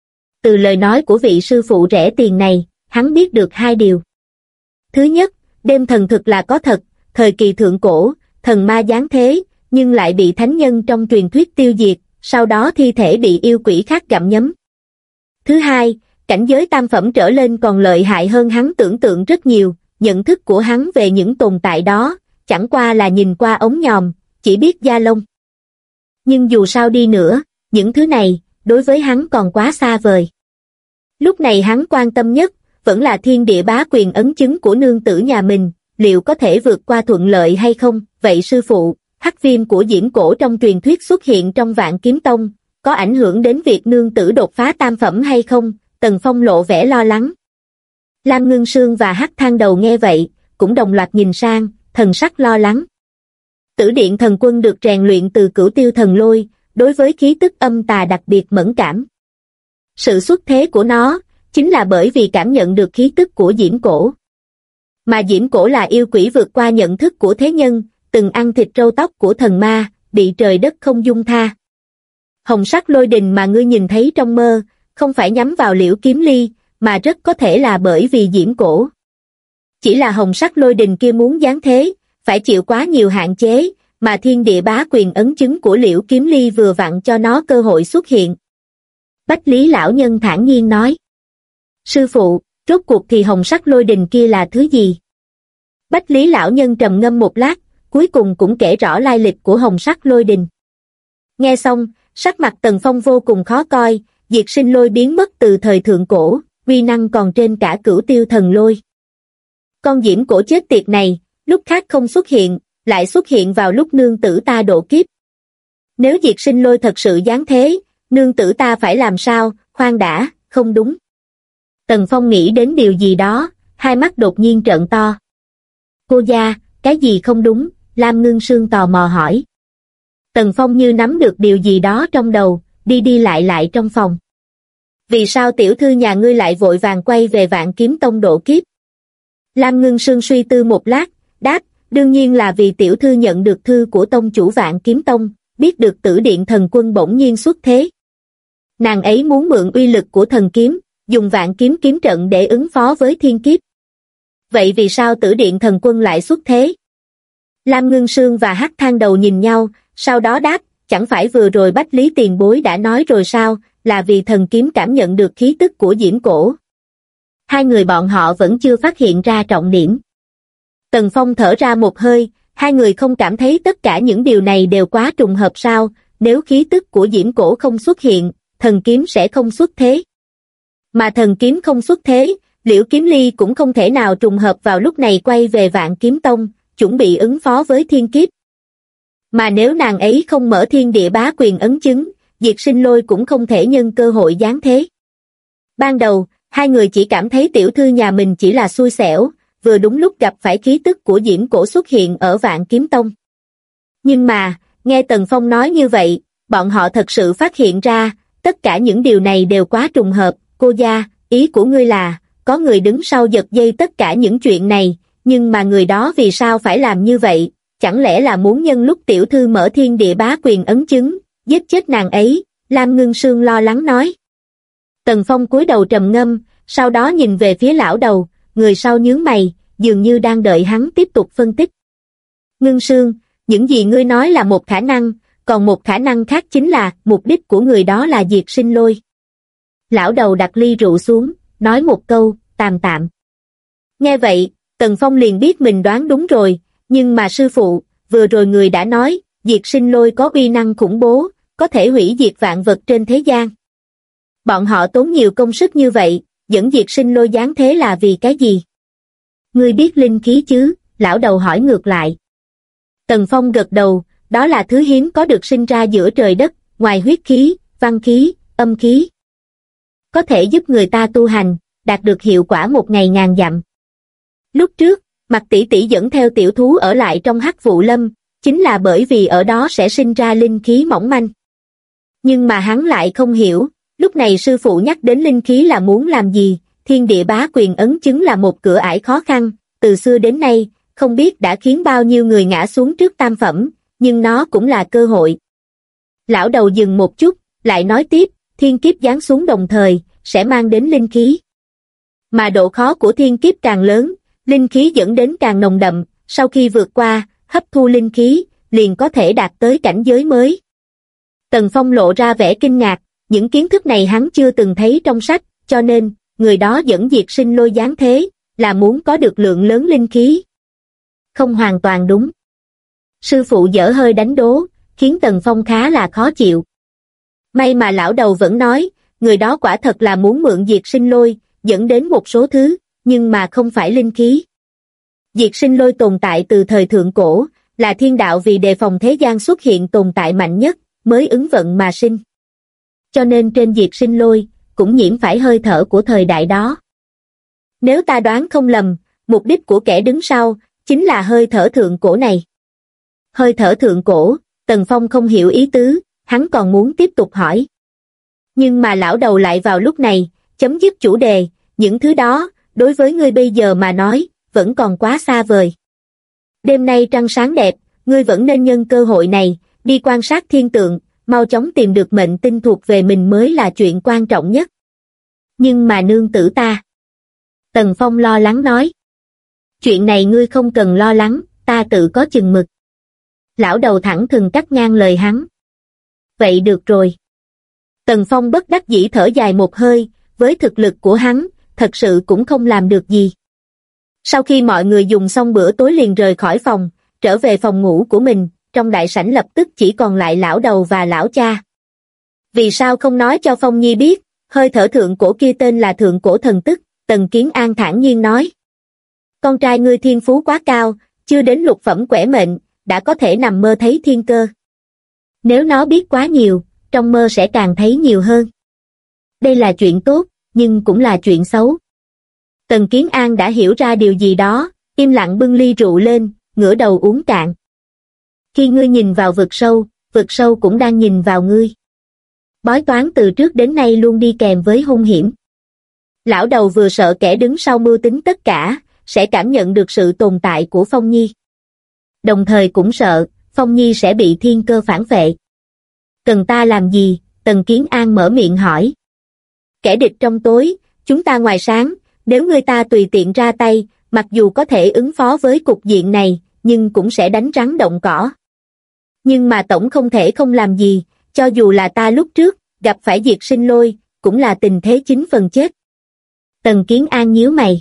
Từ lời nói của vị sư phụ rẻ tiền này, hắn biết được hai điều. Thứ nhất, đêm thần thực là có thật, thời kỳ thượng cổ, thần ma giáng thế, nhưng lại bị thánh nhân trong truyền thuyết tiêu diệt, sau đó thi thể bị yêu quỷ khác gặm nhấm. Thứ hai, cảnh giới tam phẩm trở lên còn lợi hại hơn hắn tưởng tượng rất nhiều, nhận thức của hắn về những tồn tại đó, chẳng qua là nhìn qua ống nhòm, chỉ biết da lông. Nhưng dù sao đi nữa, những thứ này, đối với hắn còn quá xa vời. Lúc này hắn quan tâm nhất, vẫn là thiên địa bá quyền ấn chứng của nương tử nhà mình, liệu có thể vượt qua thuận lợi hay không? Vậy sư phụ, hắc viêm của diễm cổ trong truyền thuyết xuất hiện trong Vạn Kiếm Tông, có ảnh hưởng đến việc nương tử đột phá tam phẩm hay không? Tần Phong lộ vẻ lo lắng. Lam Ngưng Sương và Hắc Thang Đầu nghe vậy, cũng đồng loạt nhìn sang, thần sắc lo lắng. Tử Điện Thần Quân được rèn luyện từ Cửu Tiêu Thần Lôi, đối với khí tức âm tà đặc biệt mẫn cảm. Sự xuất thế của nó, chính là bởi vì cảm nhận được khí tức của diễm cổ. Mà diễm cổ là yêu quỷ vượt qua nhận thức của thế nhân, từng ăn thịt râu tóc của thần ma, bị trời đất không dung tha. Hồng sắc lôi đình mà ngươi nhìn thấy trong mơ, không phải nhắm vào Liễu Kiếm Ly, mà rất có thể là bởi vì diễm cổ. Chỉ là hồng sắc lôi đình kia muốn giáng thế, phải chịu quá nhiều hạn chế, mà thiên địa bá quyền ấn chứng của Liễu Kiếm Ly vừa vặn cho nó cơ hội xuất hiện. Bách Lý lão nhân thản nhiên nói. Sư phụ, rốt cuộc thì hồng sắc lôi đình kia là thứ gì? Bách Lý lão nhân trầm ngâm một lát, cuối cùng cũng kể rõ lai lịch của hồng sắc lôi đình. Nghe xong, sắc mặt Tần Phong vô cùng khó coi, diệt sinh lôi biến mất từ thời thượng cổ, uy năng còn trên cả Cửu Tiêu Thần Lôi. Con diễm cổ chết tiệt này, lúc khác không xuất hiện, lại xuất hiện vào lúc nương tử ta độ kiếp. Nếu diệt sinh lôi thật sự giáng thế, nương tử ta phải làm sao? Khoan đã, không đúng. Tần Phong nghĩ đến điều gì đó, hai mắt đột nhiên trợn to. Cô gia, cái gì không đúng? Lam Ngưng Sương tò mò hỏi. Tần Phong như nắm được điều gì đó trong đầu, đi đi lại trong phòng. Vì sao tiểu thư nhà ngươi lại vội vàng quay về Vạn Kiếm Tông độ kiếp? Lam Ngưng Sương suy tư một lát, đáp, đương nhiên là vì tiểu thư nhận được thư của tông chủ Vạn Kiếm Tông, biết được Tử Điện Thần Quân bỗng nhiên xuất thế. Nàng ấy muốn mượn uy lực của thần kiếm, dùng Vạn Kiếm kiếm trận để ứng phó với thiên kiếp. Vậy vì sao Tử Điện Thần Quân lại xuất thế? Lam Ngưng Sương và Hắc Thang Đầu nhìn nhau, sau đó đáp, chẳng phải vừa rồi Bách Lý tiền bối đã nói rồi sao, là vì thần kiếm cảm nhận được khí tức của Diễm Cổ. Hai người bọn họ vẫn chưa phát hiện ra trọng điểm. Tần Phong thở ra một hơi, hai người không cảm thấy tất cả những điều này đều quá trùng hợp sao? Nếu khí tức của Diễm Cổ không xuất hiện, thần kiếm sẽ không xuất thế. Mà thần kiếm không xuất thế, Liễu Kiếm Ly cũng không thể nào trùng hợp vào lúc này quay về Vạn Kiếm Tông, chuẩn bị ứng phó với thiên kiếp. Mà nếu nàng ấy không mở thiên địa bá quyền ấn chứng, Diệt Sinh Lôi cũng không thể nhân cơ hội giáng thế. Ban đầu, hai người chỉ cảm thấy tiểu thư nhà mình chỉ là xui xẻo, vừa đúng lúc gặp phải khí tức của Diễm Cổ xuất hiện ở Vạn Kiếm Tông. Nhưng mà, nghe Tần Phong nói như vậy, bọn họ thật sự phát hiện ra, tất cả những điều này đều quá trùng hợp. Cô gia, ý của ngươi là, có người đứng sau giật dây tất cả những chuyện này, nhưng mà người đó vì sao phải làm như vậy? Chẳng lẽ là muốn nhân lúc tiểu thư mở thiên địa bá quyền ấn chứng, giết chết nàng ấy? Lam Ngưng Sương lo lắng nói. Tần Phong cúi đầu trầm ngâm, sau đó nhìn về phía lão đầu, người sau nhướng mày, dường như đang đợi hắn tiếp tục phân tích. Ngưng Sương, những gì ngươi nói là một khả năng, còn một khả năng khác chính là mục đích của người đó là Diệt Sinh Lôi. Lão đầu đặt ly rượu xuống, nói một câu, tạm tạm. Nghe vậy, Tần Phong liền biết mình đoán đúng rồi, nhưng mà sư phụ, vừa rồi người đã nói, Diệt Sinh Lôi có uy năng khủng bố, có thể hủy diệt vạn vật trên thế gian. Bọn họ tốn nhiều công sức như vậy, dẫn Diệt Sinh Lôi giáng thế là vì cái gì? Ngươi biết linh khí chứ? Lão đầu hỏi ngược lại. Tần Phong gật đầu, đó là thứ hiếm có được sinh ra giữa trời đất, ngoài huyết khí, văn khí, âm khí. Có thể giúp người ta tu hành, đạt được hiệu quả một ngày ngàn dặm. Lúc trước, Mạc tỷ tỷ dẫn theo tiểu thú ở lại trong Hắc Vụ Lâm, chính là bởi vì ở đó sẽ sinh ra linh khí mỏng manh. Nhưng mà hắn lại không hiểu, lúc này sư phụ nhắc đến linh khí là muốn làm gì? Thiên địa bá quyền ấn chứng là một cửa ải khó khăn, từ xưa đến nay, không biết đã khiến bao nhiêu người ngã xuống trước tam phẩm, nhưng nó cũng là cơ hội. Lão đầu dừng một chút, lại nói tiếp, thiên kiếp giáng xuống đồng thời, sẽ mang đến linh khí. Mà độ khó của thiên kiếp càng lớn, linh khí dẫn đến càng nồng đậm, sau khi vượt qua, hấp thu linh khí, liền có thể đạt tới cảnh giới mới. Tần Phong lộ ra vẻ kinh ngạc, những kiến thức này hắn chưa từng thấy trong sách, cho nên, người đó dẫn Diệt Sinh Lôi giáng thế, là muốn có được lượng lớn linh khí. Không hoàn toàn đúng. Sư phụ dở hơi đánh đố, khiến Tần Phong khá là khó chịu. May mà lão đầu vẫn nói, người đó quả thật là muốn mượn Diệt Sinh Lôi, dẫn đến một số thứ, nhưng mà không phải linh khí. Diệt Sinh Lôi tồn tại từ thời thượng cổ, là thiên đạo vì đề phòng thế gian xuất hiện tồn tại mạnh nhất, mới ứng vận mà sinh. Cho nên trên Diệt Sinh Lôi, cũng nhiễm phải hơi thở của thời đại đó. Nếu ta đoán không lầm, mục đích của kẻ đứng sau, chính là hơi thở thượng cổ này. Hơi thở thượng cổ, Tần Phong không hiểu ý tứ, hắn còn muốn tiếp tục hỏi. Nhưng mà lão đầu lại vào lúc này, chấm dứt chủ đề, những thứ đó, đối với ngươi bây giờ mà nói, vẫn còn quá xa vời. Đêm nay trăng sáng đẹp, ngươi vẫn nên nhân cơ hội này, đi quan sát thiên tượng, mau chóng tìm được mệnh tinh thuộc về mình mới là chuyện quan trọng nhất. Nhưng mà nương tử ta. Tần Phong lo lắng nói. Chuyện này ngươi không cần lo lắng, ta tự có chừng mực. Lão đầu thẳng thừng cắt ngang lời hắn. Vậy được rồi. Tần Phong bất đắc dĩ thở dài một hơi, với thực lực của hắn, thật sự cũng không làm được gì. Sau khi mọi người dùng xong bữa tối liền rời khỏi phòng, trở về phòng ngủ của mình, trong đại sảnh lập tức chỉ còn lại lão đầu và lão cha. Vì sao không nói cho Phong Nhi biết, hơi thở thượng cổ kia tên là thượng cổ thần tức, Tần Kiến An thản nhiên nói. Con trai ngươi thiên phú quá cao, chưa đến lục phẩm quẻ mệnh, đã có thể nằm mơ thấy thiên cơ. Nếu nó biết quá nhiều, trong mơ sẽ càng thấy nhiều hơn. Đây là chuyện tốt, nhưng cũng là chuyện xấu. Tần Kiến An đã hiểu ra điều gì đó, im lặng bưng ly rượu lên, ngửa đầu uống cạn. Khi ngươi nhìn vào vực sâu cũng đang nhìn vào ngươi. Bói toán từ trước đến nay luôn đi kèm với hung hiểm. Lão đầu vừa sợ kẻ đứng sau mưu tính tất cả, sẽ cảm nhận được sự tồn tại của Phong Nhi. Đồng thời cũng sợ, Phong Nhi sẽ bị thiên cơ phản vệ. Cần ta làm gì? Tần Kiến An mở miệng hỏi. Kẻ địch trong tối, chúng ta ngoài sáng, nếu ngươi ta tùy tiện ra tay, mặc dù có thể ứng phó với cục diện này, nhưng cũng sẽ đánh rắn động cỏ. Nhưng mà tổng không thể không làm gì, cho dù là ta lúc trước, gặp phải Diệt Sinh Lôi, cũng là tình thế 9 phần chết. Tần Kiến An nhíu mày.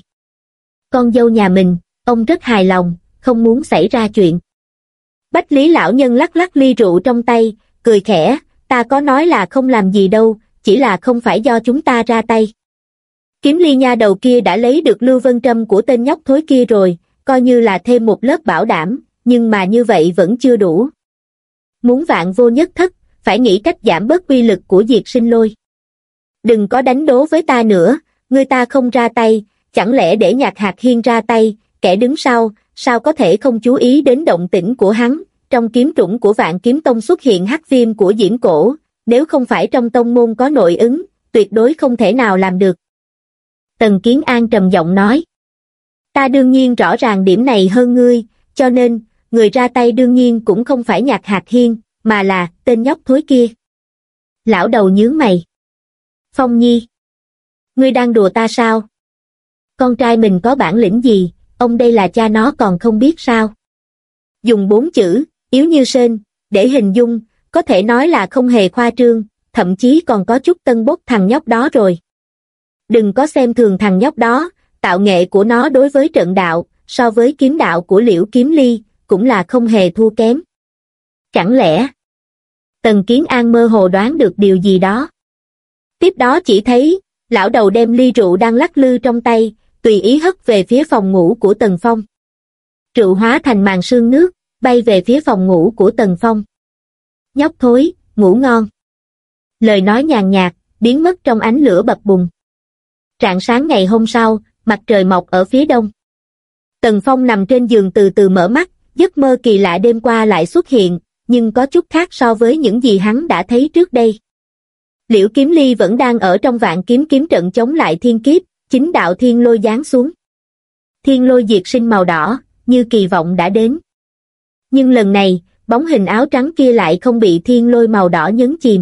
Con dâu nhà mình, ông rất hài lòng, không muốn xảy ra chuyện. Bách Lý lão nhân lắc lắc ly rượu trong tay, cười khẽ, ta có nói là không làm gì đâu, chỉ là không phải do chúng ta ra tay. Kiếm Ly nha đầu kia đã lấy được Lưu Vân Trâm của tên nhóc thối kia rồi, coi như là thêm một lớp bảo đảm, nhưng mà như vậy vẫn chưa đủ. Muốn vạn vô nhất thất, phải nghĩ cách giảm bớt uy lực của Diệt Sinh Lôi. Đừng có đánh đố với ta nữa, người ta không ra tay, chẳng lẽ để Nhạc Hạc Hiên ra tay, kẻ đứng sau, sao có thể không chú ý đến động tĩnh của hắn, trong kiếm trũng của Vạn Kiếm Tông xuất hiện hắc viêm của Diễm Cổ, nếu không phải trong tông môn có nội ứng, tuyệt đối không thể nào làm được. Tần Kiến An trầm giọng nói. Ta đương nhiên rõ ràng điểm này hơn ngươi, cho nên, người ra tay đương nhiên cũng không phải Nhạc Hạc Hiên, mà là tên nhóc thối kia. Lão đầu nhướng mày. Phong Nhi. Ngươi đang đùa ta sao? Con trai mình có bản lĩnh gì, ông đây là cha nó còn không biết sao? Dùng 4 chữ, yếu như sên, để hình dung, có thể nói là không hề khoa trương, thậm chí còn có chút tân bốc thằng nhóc đó rồi. Đừng có xem thường thằng nhóc đó, tạo nghệ của nó đối với trận đạo, so với kiếm đạo của Liễu Kiếm Ly, cũng là không hề thua kém. Chẳng lẽ? Tần Kiến An mơ hồ đoán được điều gì đó. Tiếp đó chỉ thấy, lão đầu đem ly rượu đang lắc lư trong tay, tùy ý hất về phía phòng ngủ của Tần Phong. Rượu hóa thành màn sương nước, bay về phía phòng ngủ của Tần Phong. Nhóc thối, ngủ ngon. Lời nói nhàn nhạt, biến mất trong ánh lửa bập bùng. Rạng sáng ngày hôm sau, mặt trời mọc ở phía đông. Tần Phong nằm trên giường từ từ mở mắt, giấc mơ kỳ lạ đêm qua lại xuất hiện, nhưng có chút khác so với những gì hắn đã thấy trước đây. Liễu Kiếm Ly vẫn đang ở trong Vạn kiếm trận chống lại thiên kiếp, chính đạo thiên lôi giáng xuống. Thiên lôi diệt sinh màu đỏ, như kỳ vọng đã đến. Nhưng lần này, bóng hình áo trắng kia lại không bị thiên lôi màu đỏ nhấn chìm.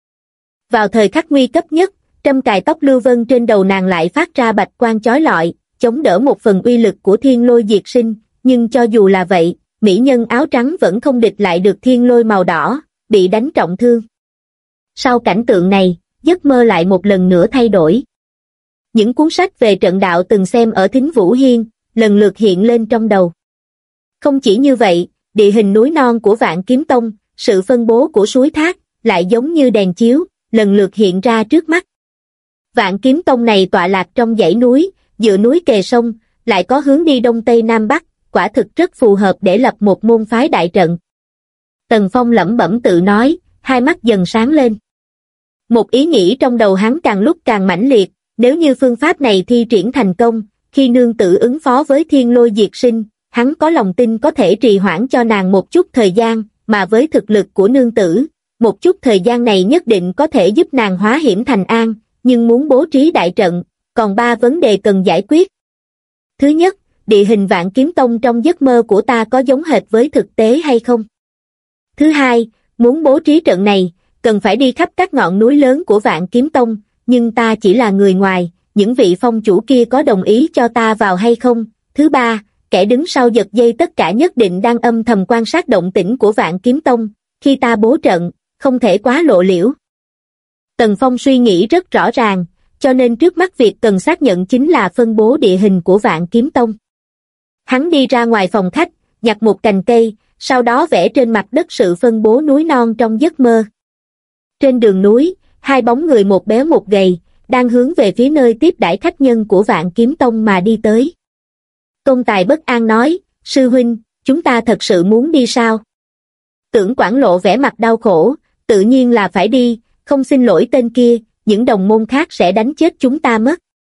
Vào thời khắc nguy cấp nhất, trâm cài tóc lưu vân trên đầu nàng lại phát ra bạch quang chói lọi, chống đỡ một phần uy lực của thiên lôi diệt sinh, nhưng cho dù là vậy, mỹ nhân áo trắng vẫn không địch lại được thiên lôi màu đỏ, bị đánh trọng thương. Sau cảnh tượng này, giấc mơ lại một lần nữa thay đổi. Những cuốn sách về trận đạo từng xem ở Thính Vũ Hiên, lần lượt hiện lên trong đầu. Không chỉ như vậy, địa hình núi non của Vạn Kiếm Tông, sự phân bố của suối thác, lại giống như đèn chiếu, lần lượt hiện ra trước mắt. Vạn Kiếm Tông này tọa lạc trong dãy núi, dựa núi kề sông, lại có hướng đi đông tây nam bắc, quả thực rất phù hợp để lập một môn phái đại trận. Tần Phong lẩm bẩm tự nói, hai mắt dần sáng lên. Một ý nghĩ trong đầu hắn càng lúc càng mãnh liệt, nếu như phương pháp này thi triển thành công, khi nương tử ứng phó với thiên lôi diệt sinh, hắn có lòng tin có thể trì hoãn cho nàng một chút thời gian, mà với thực lực của nương tử, một chút thời gian này nhất định có thể giúp nàng hóa hiểm thành an, nhưng muốn bố trí đại trận, còn 3 vấn đề cần giải quyết. Thứ nhất, địa hình Vạn Kiếm Tông trong giấc mơ của ta có giống hệt với thực tế hay không? Thứ hai, muốn bố trí trận này, cần phải đi khắp các ngọn núi lớn của Vạn Kiếm Tông, nhưng ta chỉ là người ngoài, những vị phong chủ kia có đồng ý cho ta vào hay không? Thứ ba, kẻ đứng sau giật dây tất cả nhất định đang âm thầm quan sát động tĩnh của Vạn Kiếm Tông, khi ta bố trận, không thể quá lộ liễu. Tần Phong suy nghĩ rất rõ ràng, cho nên trước mắt việc cần xác nhận chính là phân bố địa hình của Vạn Kiếm Tông. Hắn đi ra ngoài phòng khách, nhặt một cành cây, sau đó vẽ trên mặt đất sự phân bố núi non trong giấc mơ. Trên đường núi, 2 bóng người một béo một gầy, đang hướng về phía nơi tiếp đãi khách nhân của Vạn Kiếm Tông mà đi tới. Công Tài bất an nói, sư huynh, chúng ta thật sự muốn đi sao? Tưởng Quảng Lộ vẻ mặt đau khổ, tự nhiên là phải đi, không xin lỗi tên kia, những đồng môn khác sẽ đánh chết chúng ta mất.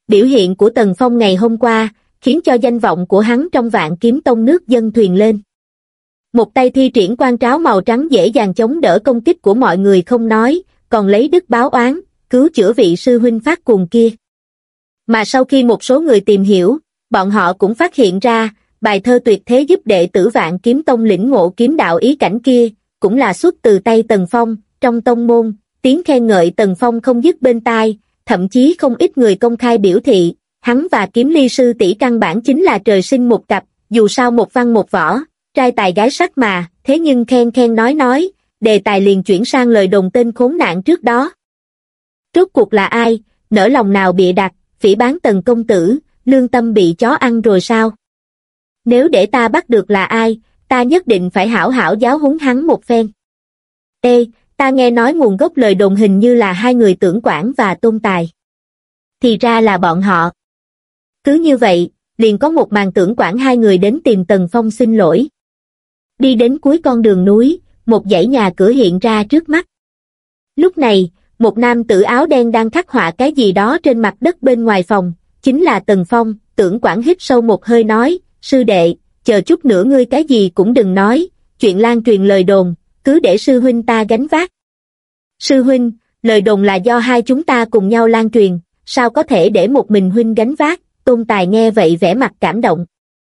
Biểu hiện của Tần Phong ngày hôm qua, khiến cho danh vọng của hắn trong Vạn Kiếm Tông nước dâng thuyền lên. Một tay thi triển quan tráo màu trắng dễ dàng chống đỡ công kích của mọi người không nói, còn lấy đức báo oán, cứu chữa vị sư huynh phát cuồng kia. Mà sau khi một số người tìm hiểu, bọn họ cũng phát hiện ra, bài thơ tuyệt thế giúp đệ tử Vạn Kiếm Tông lĩnh ngộ kiếm đạo ý cảnh kia, cũng là xuất từ tay Tần Phong. Trong tông môn, tiếng khen ngợi Tần Phong không dứt bên tai, thậm chí không ít người công khai biểu thị, hắn và Kiếm Ly sư tỷ căn bản chính là trời sinh một cặp, dù sao một văn một võ, trai tài gái sắc mà, thế nhưng khen khen nói, đề tài liền chuyển sang lời đồn tên khốn nạn trước đó. Rốt cuộc là ai, nỡ lòng nào bịa đặt, phỉ báng Tần công tử, lương tâm bị chó ăn rồi sao? Nếu để ta bắt được là ai, ta nhất định phải hảo hảo giáo huấn hắn một phen. Ê, ta nghe nói nguồn gốc lời đồn hình như là hai người Tưởng Quảng và Tôn Tài. Thì ra là bọn họ. Cứ như vậy, liền có một màn Tưởng Quảng hai người đến tìm Tần Phong xin lỗi. Đi đến cuối con đường núi, một dãy nhà cửa hiện ra trước mắt. Lúc này, một nam tử áo đen đang khắc họa cái gì đó trên mặt đất bên ngoài phòng, chính là Tần Phong. Tưởng Quảng hít sâu một hơi nói, sư đệ, chờ chút nữa ngươi cái gì cũng đừng nói, chuyện lan truyền lời đồn, cứ để sư huynh ta gánh vác. Sư huynh, lời đồn là do hai chúng ta cùng nhau lan truyền, sao có thể để một mình huynh gánh vác? Tôn Tài nghe vậy vẻ mặt cảm động.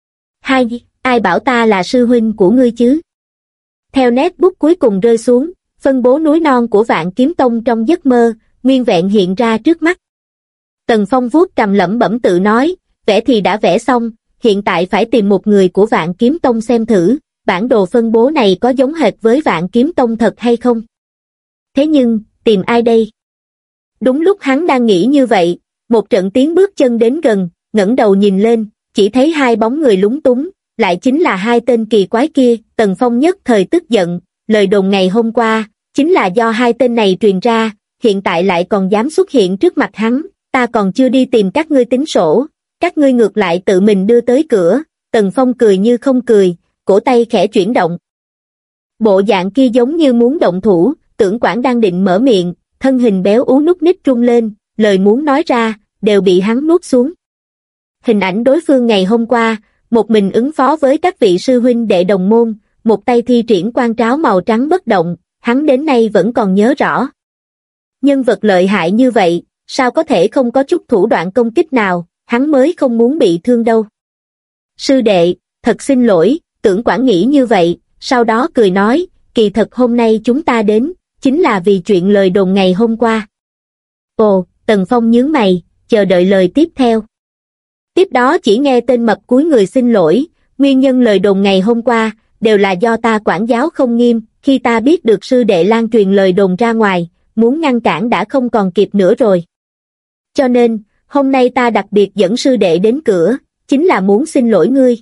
Ai bảo ta là sư huynh của ngươi chứ? Theo nét bút cuối cùng rơi xuống, phân bố núi non của Vạn Kiếm Tông trong giấc mơ, nguyên vẹn hiện ra trước mắt. Tần Phong vuốt cầm lẩm bẩm tự nói, vẽ thì đã vẽ xong, hiện tại phải tìm một người của Vạn Kiếm Tông xem thử, bản đồ phân bố này có giống hệt với Vạn Kiếm Tông thật hay không? Thế nhưng, tìm ai đây? Đúng lúc hắn đang nghĩ như vậy, một trận tiếng bước chân đến gần, ngẩng đầu nhìn lên, chỉ thấy hai bóng người lúng túng, lại chính là hai tên kỳ quái kia. Tần Phong nhất thời tức giận, lời đồn ngày hôm qua, chính là do hai tên này truyền ra, hiện tại lại còn dám xuất hiện trước mặt hắn, ta còn chưa đi tìm các ngươi tính sổ, các ngươi ngược lại tự mình đưa tới cửa. Tần Phong cười như không cười, cổ tay khẽ chuyển động. Bộ dạng kia giống như muốn động thủ, Tưởng Quảng đang định mở miệng, thân hình béo ú nút ních rung lên, lời muốn nói ra, đều bị hắn nuốt xuống. Hình ảnh đối phương ngày hôm qua, một mình ứng phó với các vị sư huynh đệ đồng môn, một tay thi triển quan tráo màu trắng bất động, hắn đến nay vẫn còn nhớ rõ. Nhân vật lợi hại như vậy, sao có thể không có chút thủ đoạn công kích nào, hắn mới không muốn bị thương đâu. Sư đệ, thật xin lỗi, Tưởng Quảng nghĩ như vậy, sau đó cười nói, kỳ thật hôm nay chúng ta đến, chính là vì chuyện lời đồn ngày hôm qua. Ồ, Tần Phong nhướng mày, chờ đợi lời tiếp theo. Tiếp đó chỉ nghe tên mập cúi người xin lỗi, nguyên nhân lời đồn ngày hôm qua, đều là do ta quản giáo không nghiêm, khi ta biết được sư đệ lan truyền lời đồn ra ngoài, muốn ngăn cản đã không còn kịp nữa rồi. Cho nên, hôm nay ta đặc biệt dẫn sư đệ đến cửa, chính là muốn xin lỗi ngươi.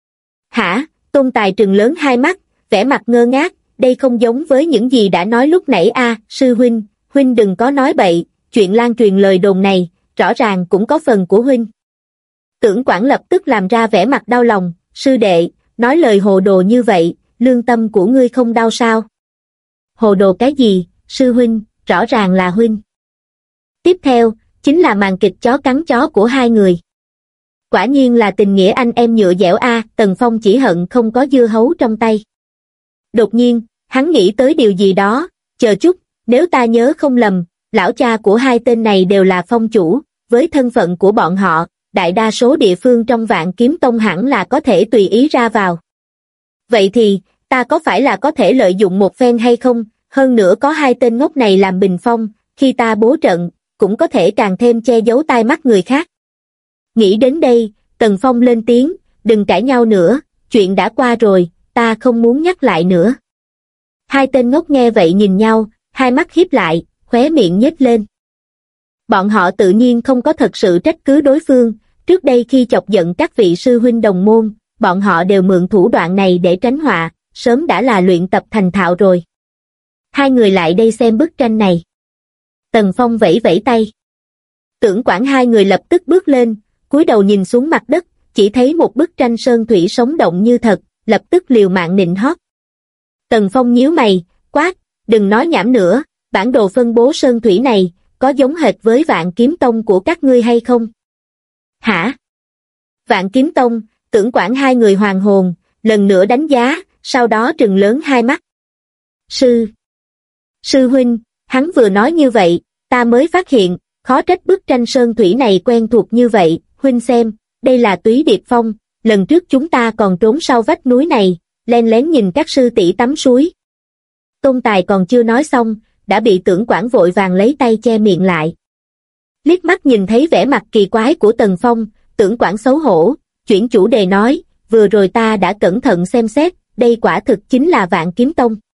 Hả? Tôn Tài trừng lớn hai mắt, vẻ mặt ngơ ngác, đây không giống với những gì đã nói lúc nãy a. Sư huynh đừng có nói bậy, chuyện lan truyền lời đồn này, rõ ràng cũng có phần của huynh. Tưởng Quảng lập tức làm ra vẻ mặt đau lòng, sư đệ, nói lời hồ đồ như vậy, lương tâm của ngươi không đau sao? Hồ đồ cái gì, sư huynh, rõ ràng là huynh. Tiếp theo, chính là màn kịch chó cắn chó của hai người. Quả nhiên là tình nghĩa anh em nhựa dẻo a. Tần Phong chỉ hận không có dưa hấu trong tay. Đột nhiên, hắn nghĩ tới điều gì đó, chờ chút, nếu ta nhớ không lầm, lão cha của hai tên này đều là phong chủ, với thân phận của bọn họ, đại đa số địa phương trong Vạn Kiếm Tông hẳn là có thể tùy ý ra vào. Vậy thì, ta có phải là có thể lợi dụng một phen hay không, hơn nữa có hai tên ngốc này làm bình phong, khi ta bố trận, cũng có thể càng thêm che giấu tai mắt người khác. Nghĩ đến đây, Tần Phong lên tiếng, đừng cãi nhau nữa, chuyện đã qua rồi, ta không muốn nhắc lại nữa. Hai tên ngốc nghe vậy nhìn nhau, hai mắt híp lại, khóe miệng nhếch lên. Bọn họ tự nhiên không có thật sự trách cứ đối phương, trước đây khi chọc giận các vị sư huynh đồng môn, bọn họ đều mượn thủ đoạn này để tránh họa, sớm đã là luyện tập thành thạo rồi. Hai người lại đây xem bức tranh này. Tần Phong vẫy vẫy tay. Tưởng Quảng hai người lập tức bước lên, cúi đầu nhìn xuống mặt đất, chỉ thấy một bức tranh sơn thủy sống động như thật, lập tức liều mạng nịnh hót. Tần Phong nhíu mày, quát, đừng nói nhảm nữa, bản đồ phân bố sơn thủy này, có giống hệt với Vạn Kiếm Tông của các ngươi hay không? Hả? Vạn Kiếm Tông, Tưởng Quảng hai người hoàn hồn, lần nữa đánh giá, sau đó trừng lớn hai mắt. Sư huynh, hắn vừa nói như vậy, ta mới phát hiện, khó trách bức tranh sơn thủy này quen thuộc như vậy, huynh xem, đây là Túy Điệp Phong, lần trước chúng ta còn trốn sau vách núi này, len lén nhìn các sư tỷ tắm suối. Tôn Tài còn chưa nói xong, đã bị Tưởng Quảng vội vàng lấy tay che miệng lại. Liếc mắt nhìn thấy vẻ mặt kỳ quái của Tần Phong, Tưởng Quảng xấu hổ, chuyển chủ đề nói, vừa rồi ta đã cẩn thận xem xét, đây quả thực chính là Vạn Kiếm Tông.